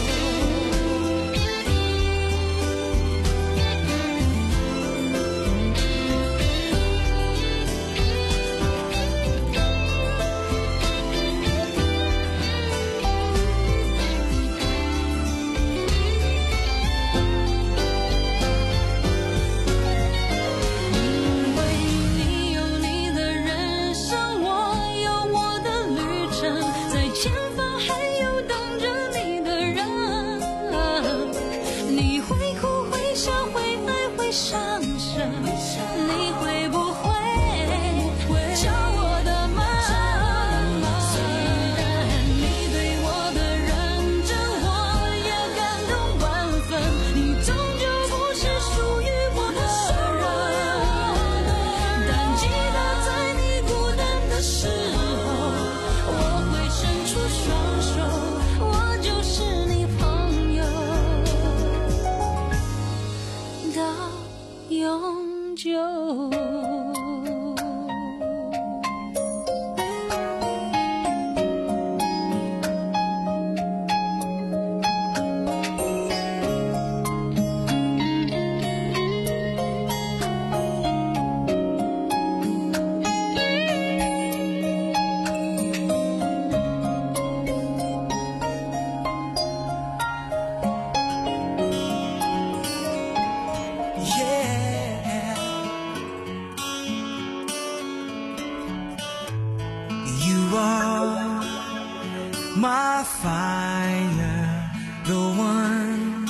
Speaker 18: 因为你有你的人生，我有我的旅程，在前方还有等着你的人，你会哭会笑会爱会伤神，你会不会敲我的门？虽然你对我的认真我也感动万分，你终究不是属于我的人，但记得在你孤单的时候，我会伸出双手，我就是你朋友到永久。
Speaker 1: You are my fire, the one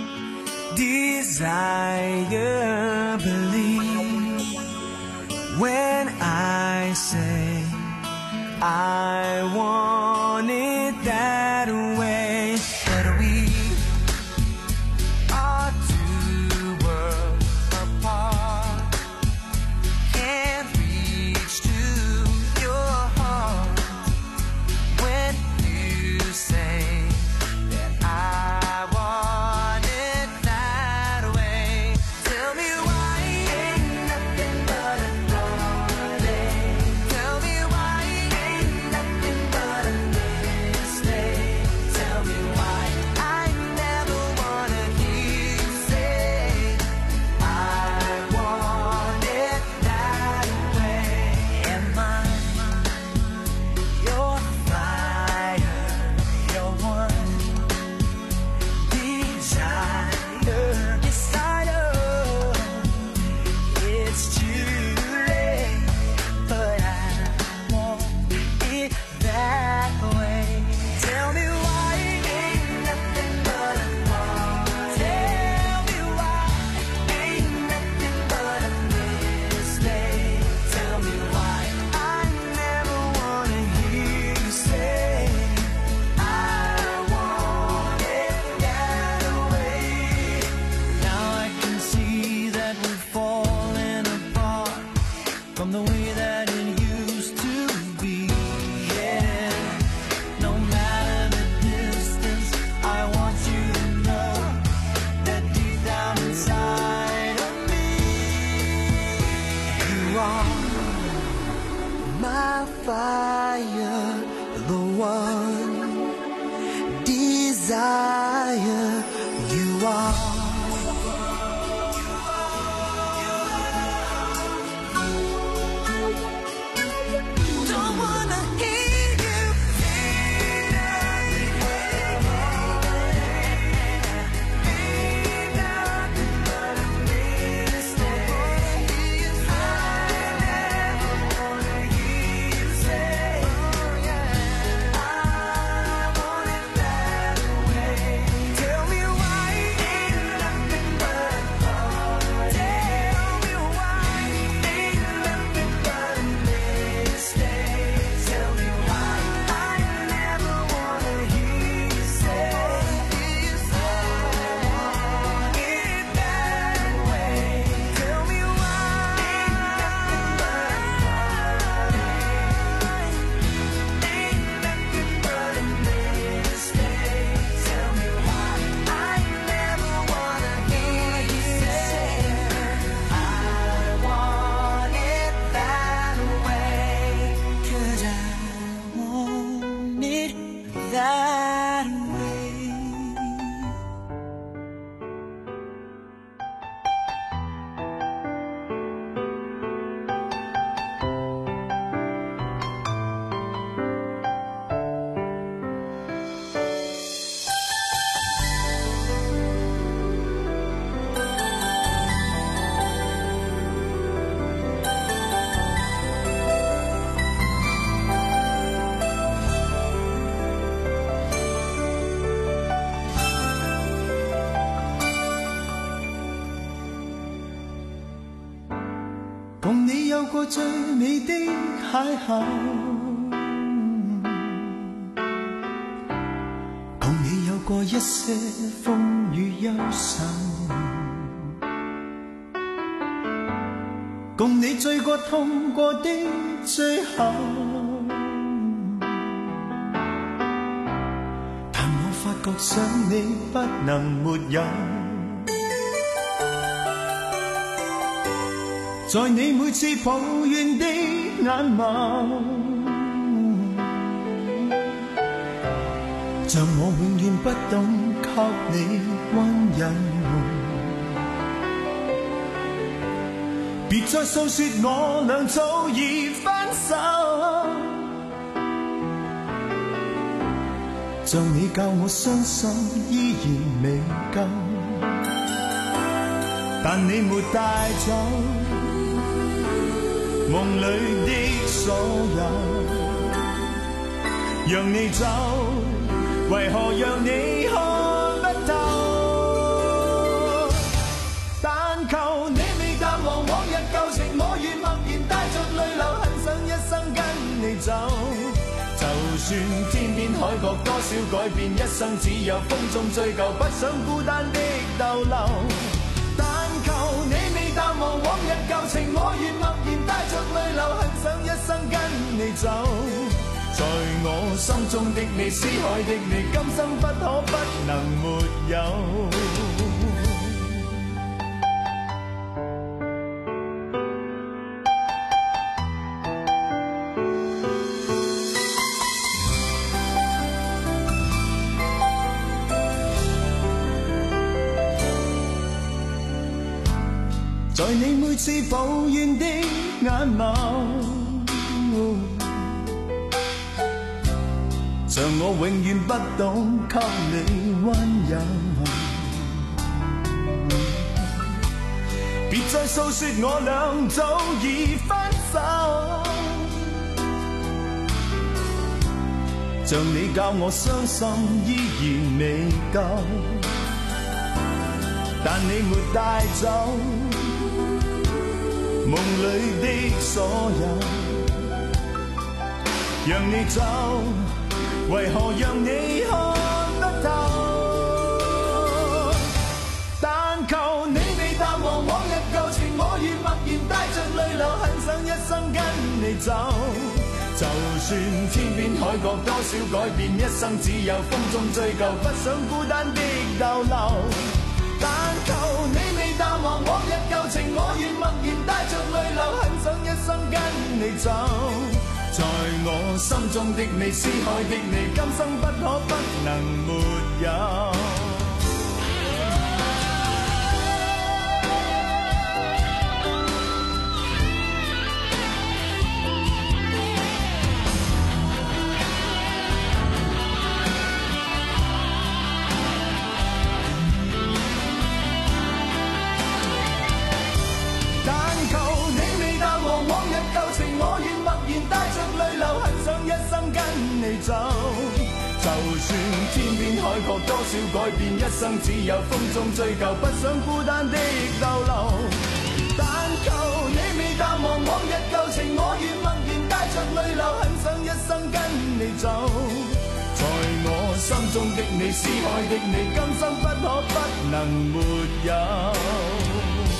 Speaker 1: desire. Believe when I say I want it that way. But we are two worlds apart, can't reach to your heart when you say that I want it that way. Tell me why ain't nothing but a heartache. Tell me why ain't nothing but a mistake. Tell me why I never wanna hear you say I want it that way. Am I your fire, your one desire? Yes, I know it's too late, but I want it that way. Tell me why ain't nothing but a heart. Tell me why ain't nothing but a mistake. Tell me why I never wanna hear you say I want it that way. Now I can see that we're falling apart from the way that it used to be. Yeah, no matter the distance, I want you to know that deep down inside of me, you are my fire, the one desire. You are. Don't wanna hear you say 过最美的邂逅，共你有过一些風雨憂愁，共你醉過痛過的最後，但我發覺想你不能沒有，在你每次抱怨的眼眸，像我永遠不懂給你溫柔，別再訴說我倆早已分手，像你教我相信依然未夠，但你沒帶走夢裏的所有，讓你走，為何讓你看不透？但求你未淡忘往日舊情，我願默然帶着淚流，很想一生跟你走。就算天邊海角多少改變，一生只有風中追究，不想孤單的逗留。但求你未淡忘往日舊情，我願默然帶着淚流，很想一生跟你走。在我心中的你，思海的你，今生不可不能沒有。在你每次抱怨的眼眸，像我永遠不懂給你溫柔，別再訴說我倆早已分手，像你教我相信依然未夠，但你沒帶走夢裏的所有，讓你走，為何讓你看不透？但求你未淡忘往日舊情，我願默然帶着淚流，很想一生跟你走。就算天邊海角多少改變，一生只有風中追究，不想孤單的逗留。但求你未淡忘往日舊情，我願默然帶着淚流，很想一生跟你走。在我心中的你，思海的你，今生不可不能沒有。走，就算天邊海角多少改變，一生只有風中追究，不想孤單的逗留。但求你未淡忘往日舊情，我願默然帶着淚流，很想一生跟你走。在我心中的你，思海的你，今生不可不能沒有。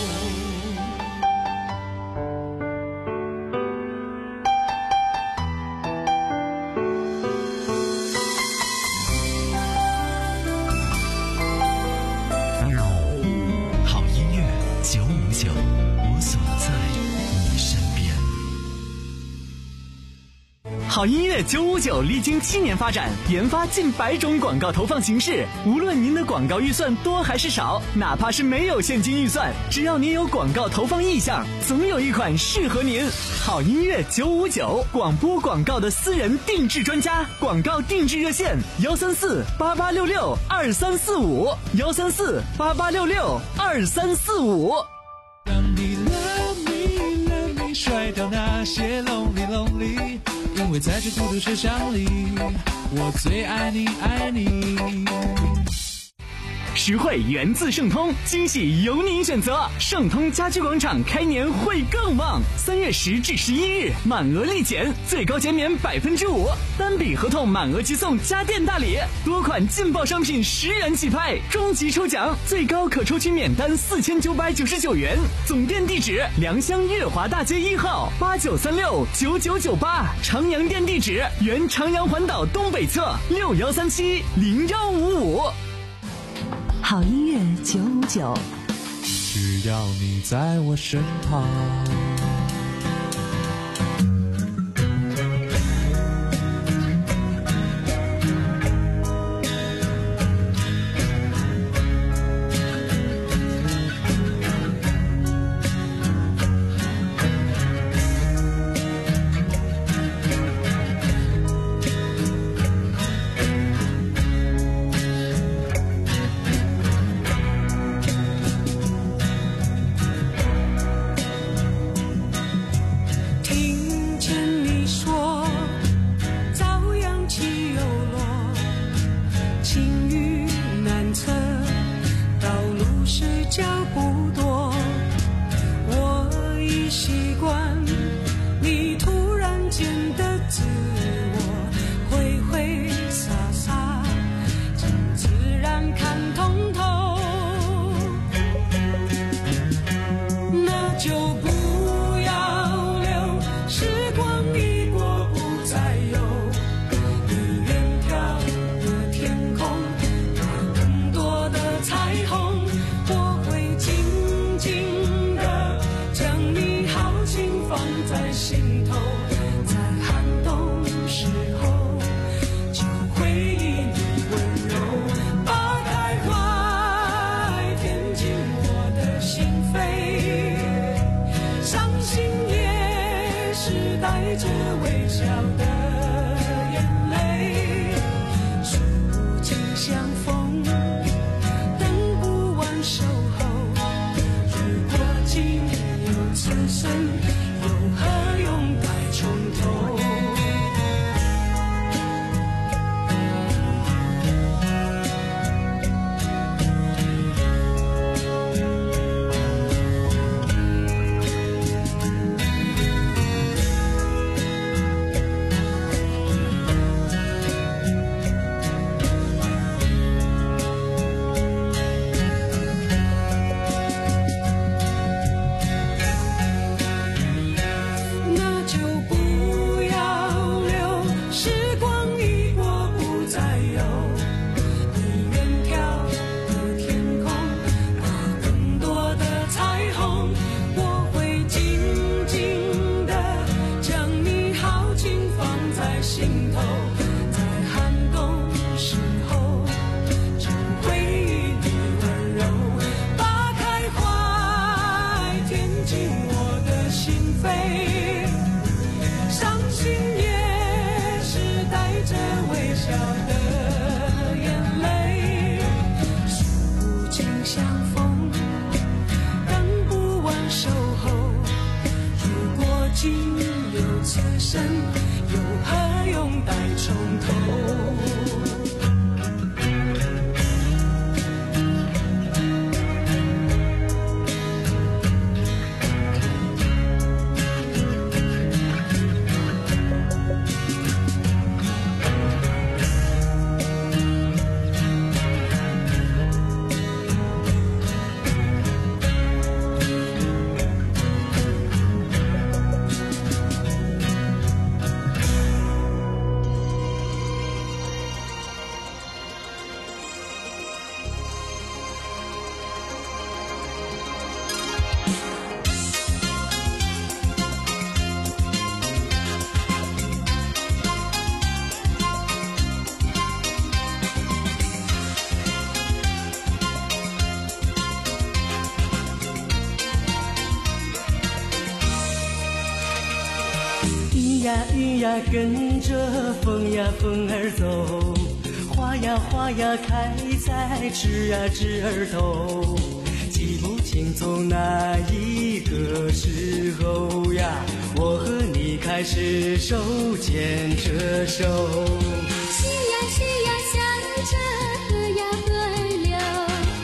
Speaker 4: 好音乐九五九历经七年发展，研发近百种广告投放形式。无论您的广告预算多还是少，哪怕是没有现金预算，只要您有广告投放意向，总有一款适合您。好音乐九五九，广播广告的私人定制专家，广告定制热线：幺三四八八六六二三四五，幺三四八八六六二三四五。
Speaker 1: 当你 love me love me 甩掉那些 lonely lonely。因为在这孤独车厢里，我最爱你，爱你。
Speaker 4: 实惠源自盛通，惊喜由您选择。盛通家居广场开年会更旺，三月十至十一日满额立减，最高减免百分之五，单笔合同满额即送家电大礼，多款劲爆商品十元起拍，终极抽奖最高可抽取免单四千九百九十九元。总店地址：良乡悦华大街一号八九三六九九九八，长阳店地址：原长阳环岛东北侧六幺三七零幺五五。
Speaker 11: 好音乐九五九，
Speaker 20: 只要你在我身旁。
Speaker 21: 云呀云呀跟着风呀风儿走，花呀花呀开在枝呀枝儿头，记不清从哪一个时候呀，我和你开始手牵着手。
Speaker 14: 是呀是呀向着河呀河儿流，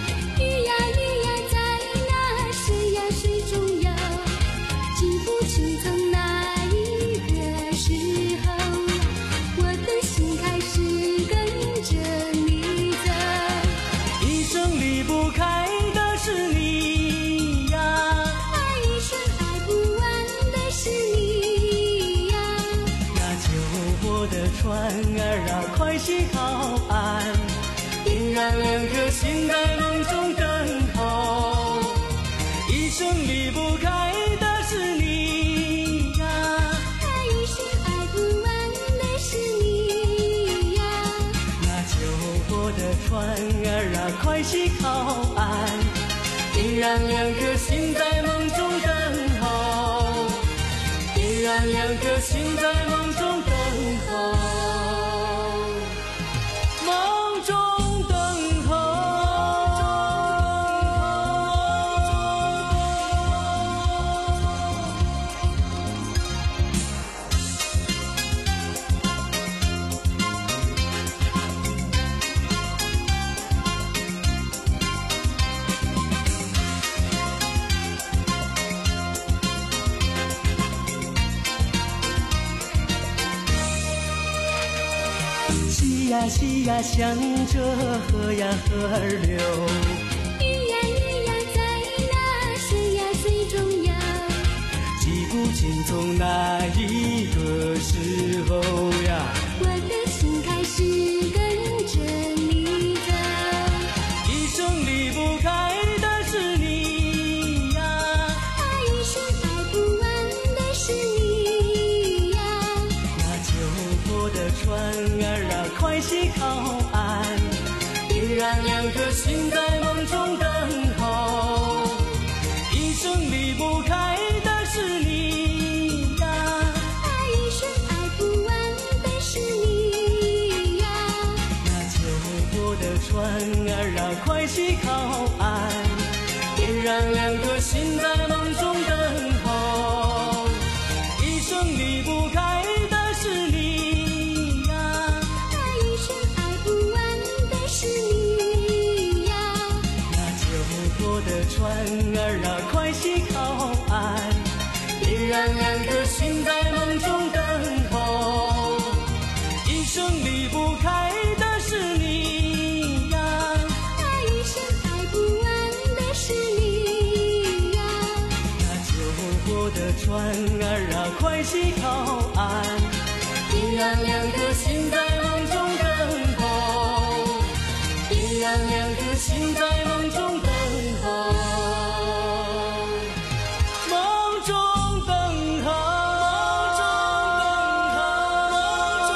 Speaker 21: 的船儿啊，快些靠岸，点燃两颗心在梦中等候，一生离不开的是你呀，
Speaker 14: 一生爱不完的是你呀。
Speaker 21: 那救我的船儿啊，快些靠岸，点燃两颗心在梦中等候，点燃两颗心在梦中等候，梦中等候。溪呀溪呀向着河呀河儿流，
Speaker 14: 鱼呀鱼呀在那水呀水中游，
Speaker 21: 记不清从哪一个时候呀，
Speaker 14: 我的心开始跟着你走，
Speaker 21: 一生离不开的是你呀，
Speaker 14: 一生爱不完的是你呀。
Speaker 21: 那救我的船儿啊，快些靠岸，点燃两颗心在梦中等候，一生离不开的是你呀，
Speaker 14: 一生爱不完的是你呀。
Speaker 21: 那救我的船儿啊，快些靠岸，点燃两颗心在梦中等候，一生离不开的是你呀，
Speaker 14: 一生爱不完的是你呀。
Speaker 21: 那救我的船儿啊，快些靠岸，点燃两颗心在梦中等候，一生离不开的是你呀，
Speaker 14: 一生爱不完的是你呀。
Speaker 21: 那救我的船儿啊，快些靠岸，点燃两颗心在梦中等候，点燃两颗心在梦中等候，梦中等候，梦中等候，梦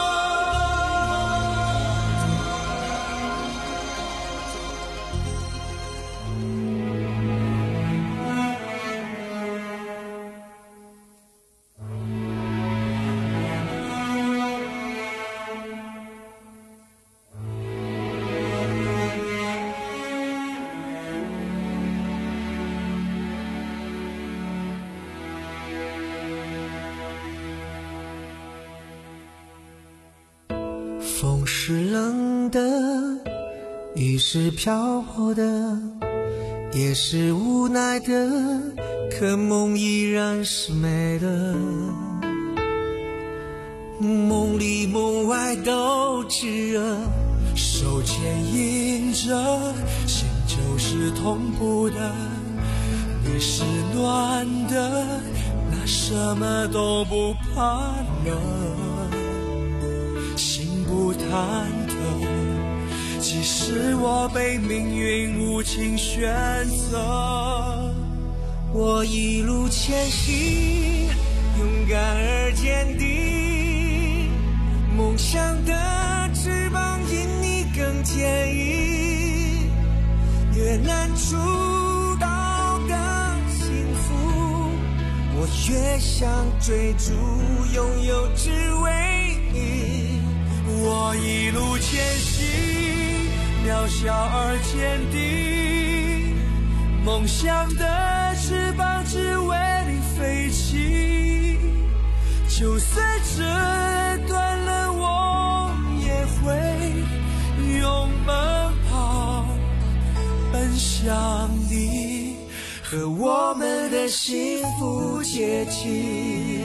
Speaker 2: 风是冷的，雨是漂泊的，也是无奈的，可梦依然是美的。梦里梦外都炙热，手牵引着，心就是同步的，你是暖的，那什么都不怕了。不忐忑，即使我被命运无情选择，我一路前行，勇敢而坚定，梦想的翅膀因你更坚硬，越难触到的幸福，我越想追逐，拥有只为你。我一路前行，渺小而坚定，梦想的翅膀只为你飞起，就算折断了我也会用奔跑奔向你，和我们的幸福接近。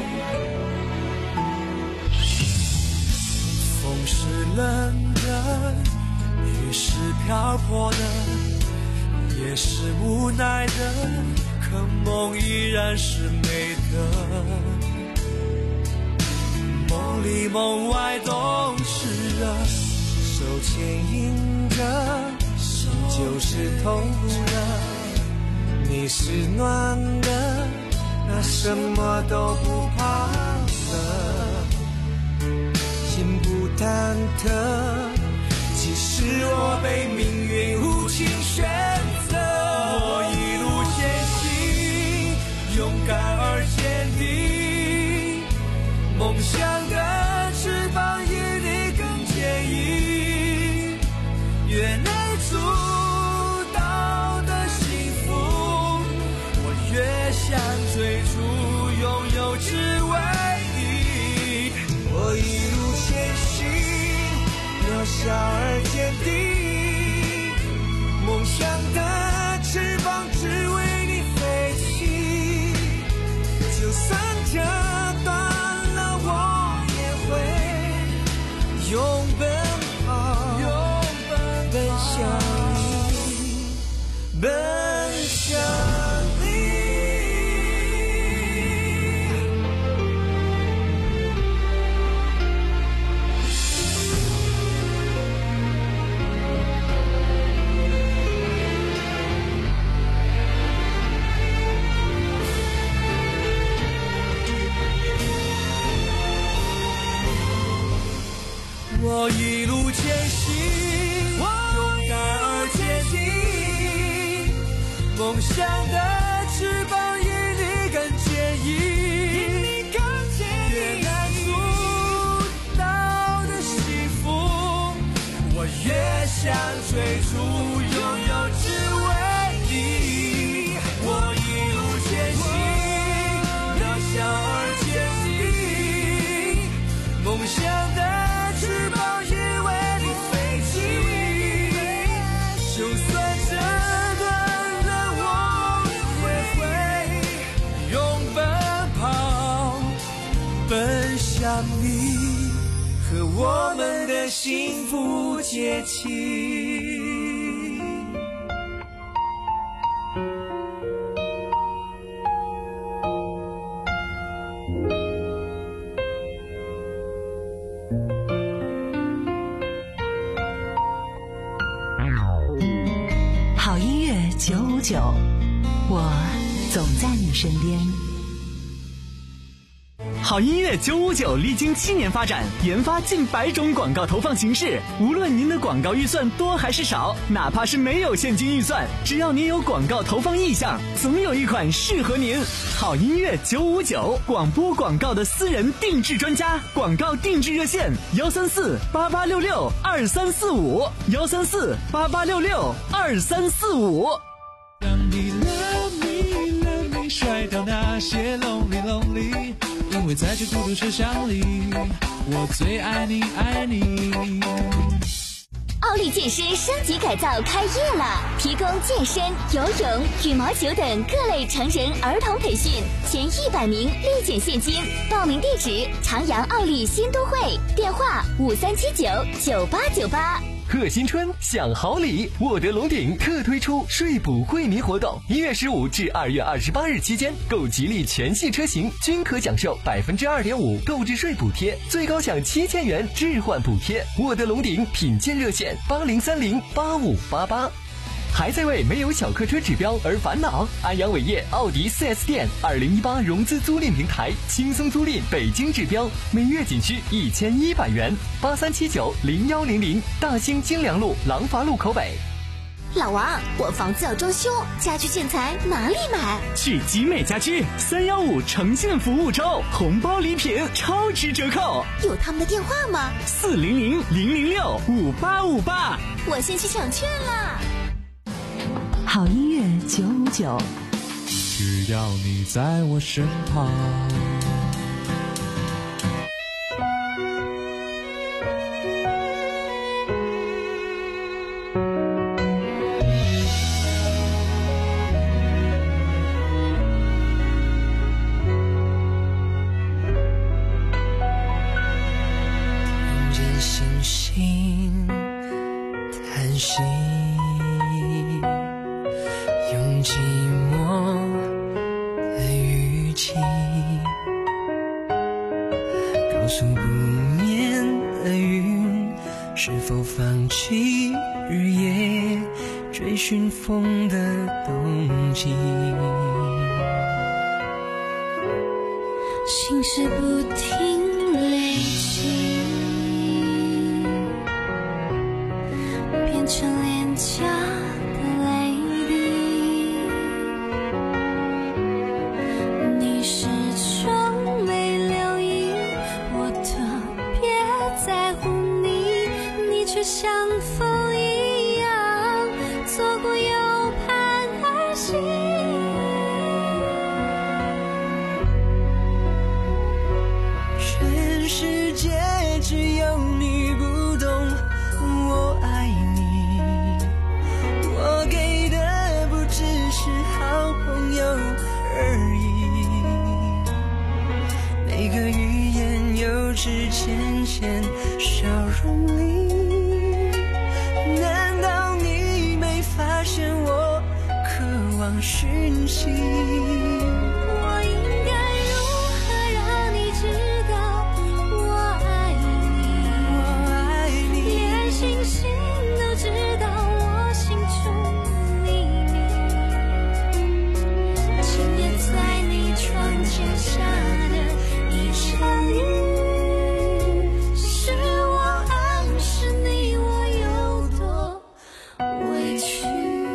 Speaker 2: 风是冷的，雨是漂泊的，也是无奈的，可梦依然是美的。梦里梦外懂事啊，手牵引着就是痛苦的，你是暖的，那什么都不怕了，心不忐忑，即使我被命运无情选择，我一路前行，勇敢而坚定，梦想的翅膀比你更坚硬，越内主导的幸福，我越想追逐拥有只为你，我一路前行，渺小而坚定，梦想的翅膀只为你飞起，就算这段了我也会勇奔跑，勇奔向你，奔向你。我一路前行，勇敢而坚定，梦想的翅膀比你更坚硬，越难阻挡的幸福，我越想追逐拥有只为你，我一路前行，渺小而坚定，梦想的翅膀也为你飞起，就算这段路我也会勇奔跑，奔向你，和我们的幸福接近。
Speaker 11: 好音乐九五九，我总在你身边。
Speaker 4: 好音乐九五九历经七年发展，研发近百种广告投放形式。无论您的广告预算多还是少，哪怕是没有现金预算，只要您有广告投放意向，总有一款适合您。好音乐九五九，广播广告的私人定制专家，广告定制热线：幺三四八八六六二三四五，幺三四八八六六二三四五。
Speaker 1: 让你 love me love me 甩掉那些 lonely lonely， 因为在这孤独车厢里，我最爱你爱你。
Speaker 7: 奥利健身升级改造开业了，提供健身、游泳、羽毛球等各类成人儿童培训，前一百名立减现金。报名地址：长阳奥利新都会，电话五三七九九八九八。
Speaker 5: 贺新春享好礼，沃德龙鼎特推出税补惠民活动，一月十五至二月二十八日期间，购吉利全系车型均可享受百分之二点五购置税补贴，最高享七千元置换补贴。沃德龙鼎品鉴热线：八零三零八五八八。还在为没有小客车指标而烦恼？安阳伟业奥迪 四 S 店二零一八融资租赁平台，轻松租赁北京指标，每月仅需一千一百元。八三七九零幺零零，大兴金良路廊坊路口北。
Speaker 7: 老王，我房子要装修，家居建材哪里买？
Speaker 4: 去集美家居三幺五诚信服务周，红包礼品超值折扣。
Speaker 7: 有他们的电话吗？
Speaker 4: 四零零零零六五八五八。
Speaker 7: 我先去抢券啦。
Speaker 11: 好音乐九五九，
Speaker 20: 只要你在我身旁。
Speaker 2: 听见星星叹息，用寂寞的语气告诉不眠是否放弃日夜追寻风的动机？
Speaker 14: 心事不停累积，变成廉价的泪滴。你始终没留意我特别在乎你，你却像风一样错过又盼而行。
Speaker 2: 全世界只有你不懂我爱你，我给的不只是好朋友而已。每个语言幼稚浅浅笑容里，难道你没发现我渴望讯息？
Speaker 14: 我应该如何让你知道我爱你？
Speaker 2: 我爱你，
Speaker 14: 连星星都知道我心中秘密。今夜在你窗前下的一场雨，是我暗示你我有多委屈。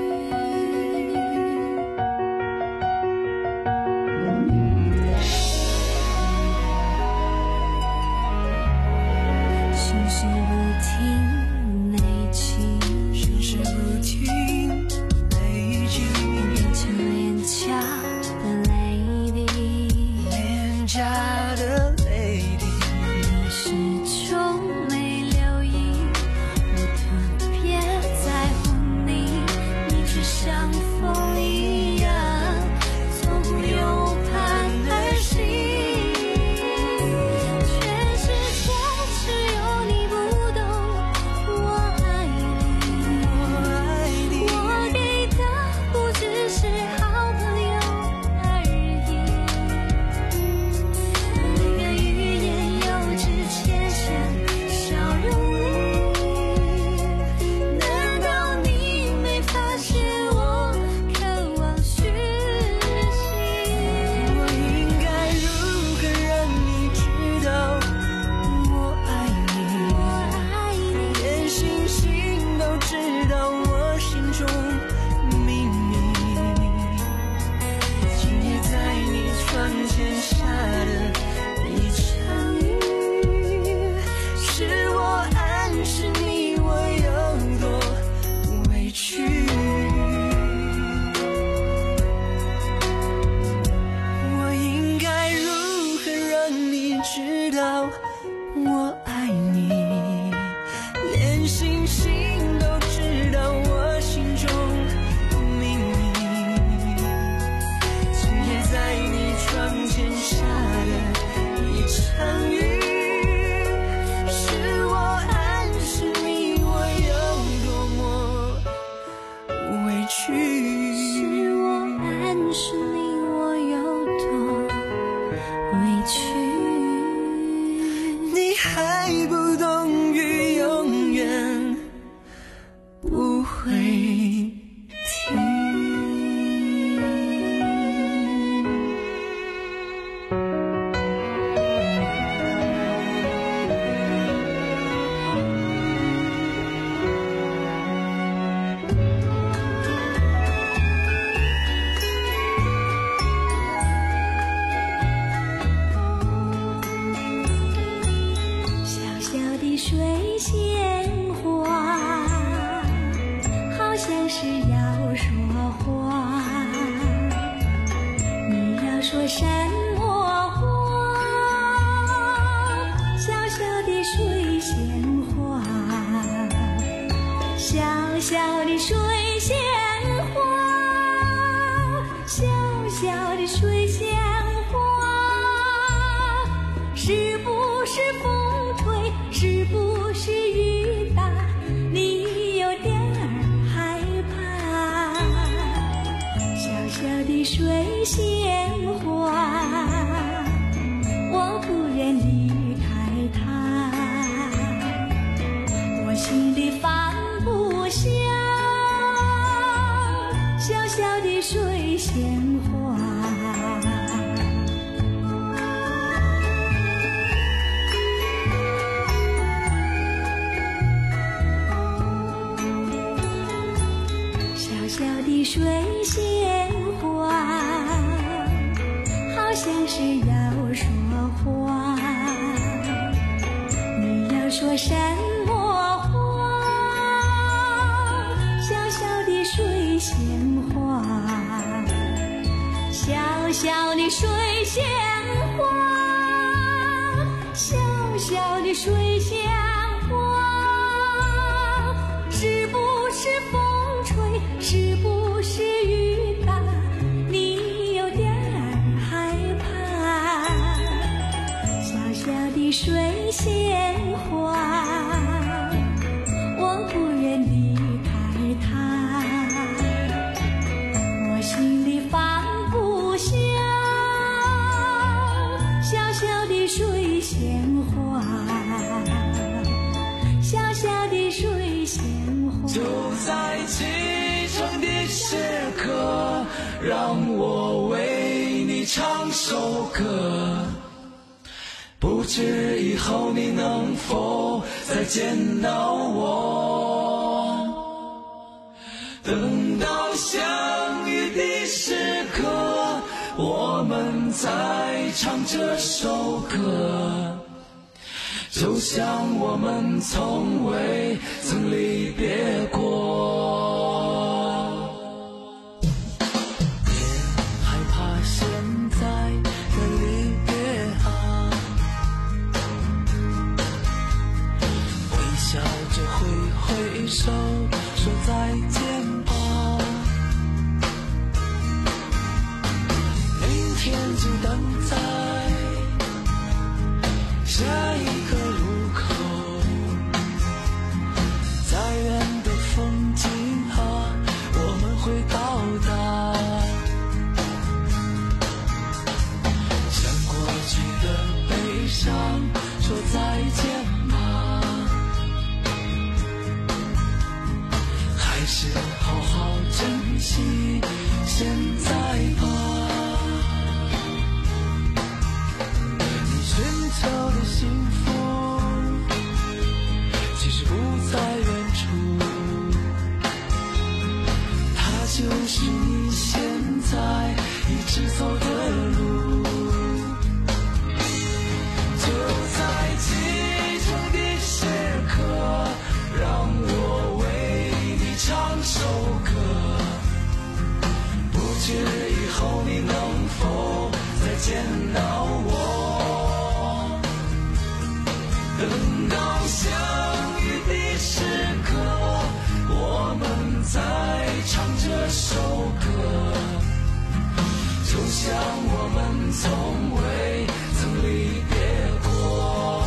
Speaker 14: 心事不停累积，
Speaker 2: 心事不停累积，
Speaker 14: 变成廉价的泪滴，
Speaker 2: 廉价的泪滴。
Speaker 14: 你始终没留意我特别在乎你，你却像风一样错过又盼而行。全世界只有你不懂我爱你，
Speaker 2: 我爱你，
Speaker 14: 我给的不只是好朋友而已。每个语言幼稚浅浅笑容里，难道你没发现我渴望讯息？
Speaker 2: 我应该如何让你知道我爱你？
Speaker 14: 我爱你，
Speaker 2: 连星星都知道我心中秘密。今夜在你窗前下的一场雨，是我暗示你我有多委屈。我应该如何让你知道我爱你？连星星都知道我心中秘密。今夜在你窗前下的一场雨，是我暗示你我有多么委屈。
Speaker 14: 是我暗示你我有多委屈。
Speaker 2: 你还不懂雨永远不会停。
Speaker 14: 小小的水仙花，好像是要说话。你要说什么话？小小的水仙花，小小的水仙花，小小的水仙花，是不是风吹？是不是雨打？你有点儿害怕。小小的水仙花，我不愿离开它。我我说什么话？小小的水仙花，小小的水仙花，小小的水仙花，是不是风吹？是不是雨打？你有点儿害怕。小小的水仙花，我不愿离开它，我心里放不下。小小的水仙花，小小的水仙花，
Speaker 12: 就在启程的时刻，让我为你唱首歌。不知以后你能否再见到我？等到相遇的时刻，我们再唱这首歌，就像我们从未曾离别过。别害怕现在的离别啊，微笑着挥挥手说再见吧。明天就等在下一个路口，再远的风景啊，我们会到达。向过去的悲伤说再见吧，还是好好珍惜现在吧。你寻求的幸福其实不在远处，它就是你现在一直走的路。就在启程的时刻，让我为你唱首歌。不知以后你能否再见到我？等到相遇的时刻，我们再唱这首歌，就像我们从未曾离别过。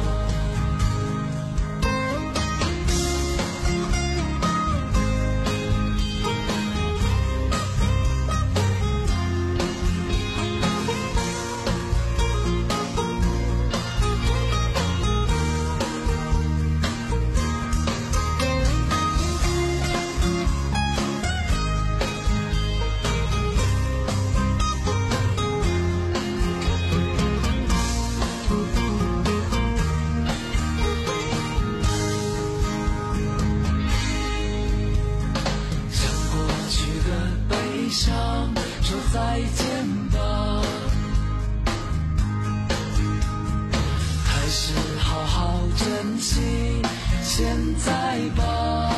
Speaker 12: 说再见吧，还是好好珍惜现在吧。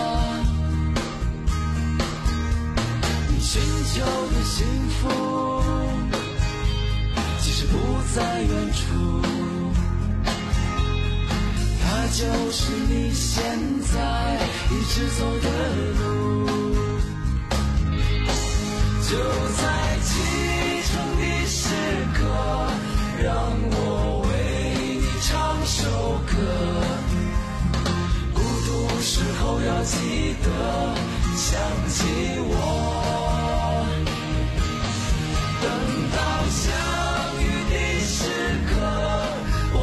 Speaker 12: 你寻求的幸福其实不在远处，它就是你现在一直走的路。就在启程的时刻，让我为你唱首歌。孤独时候要记得想起我。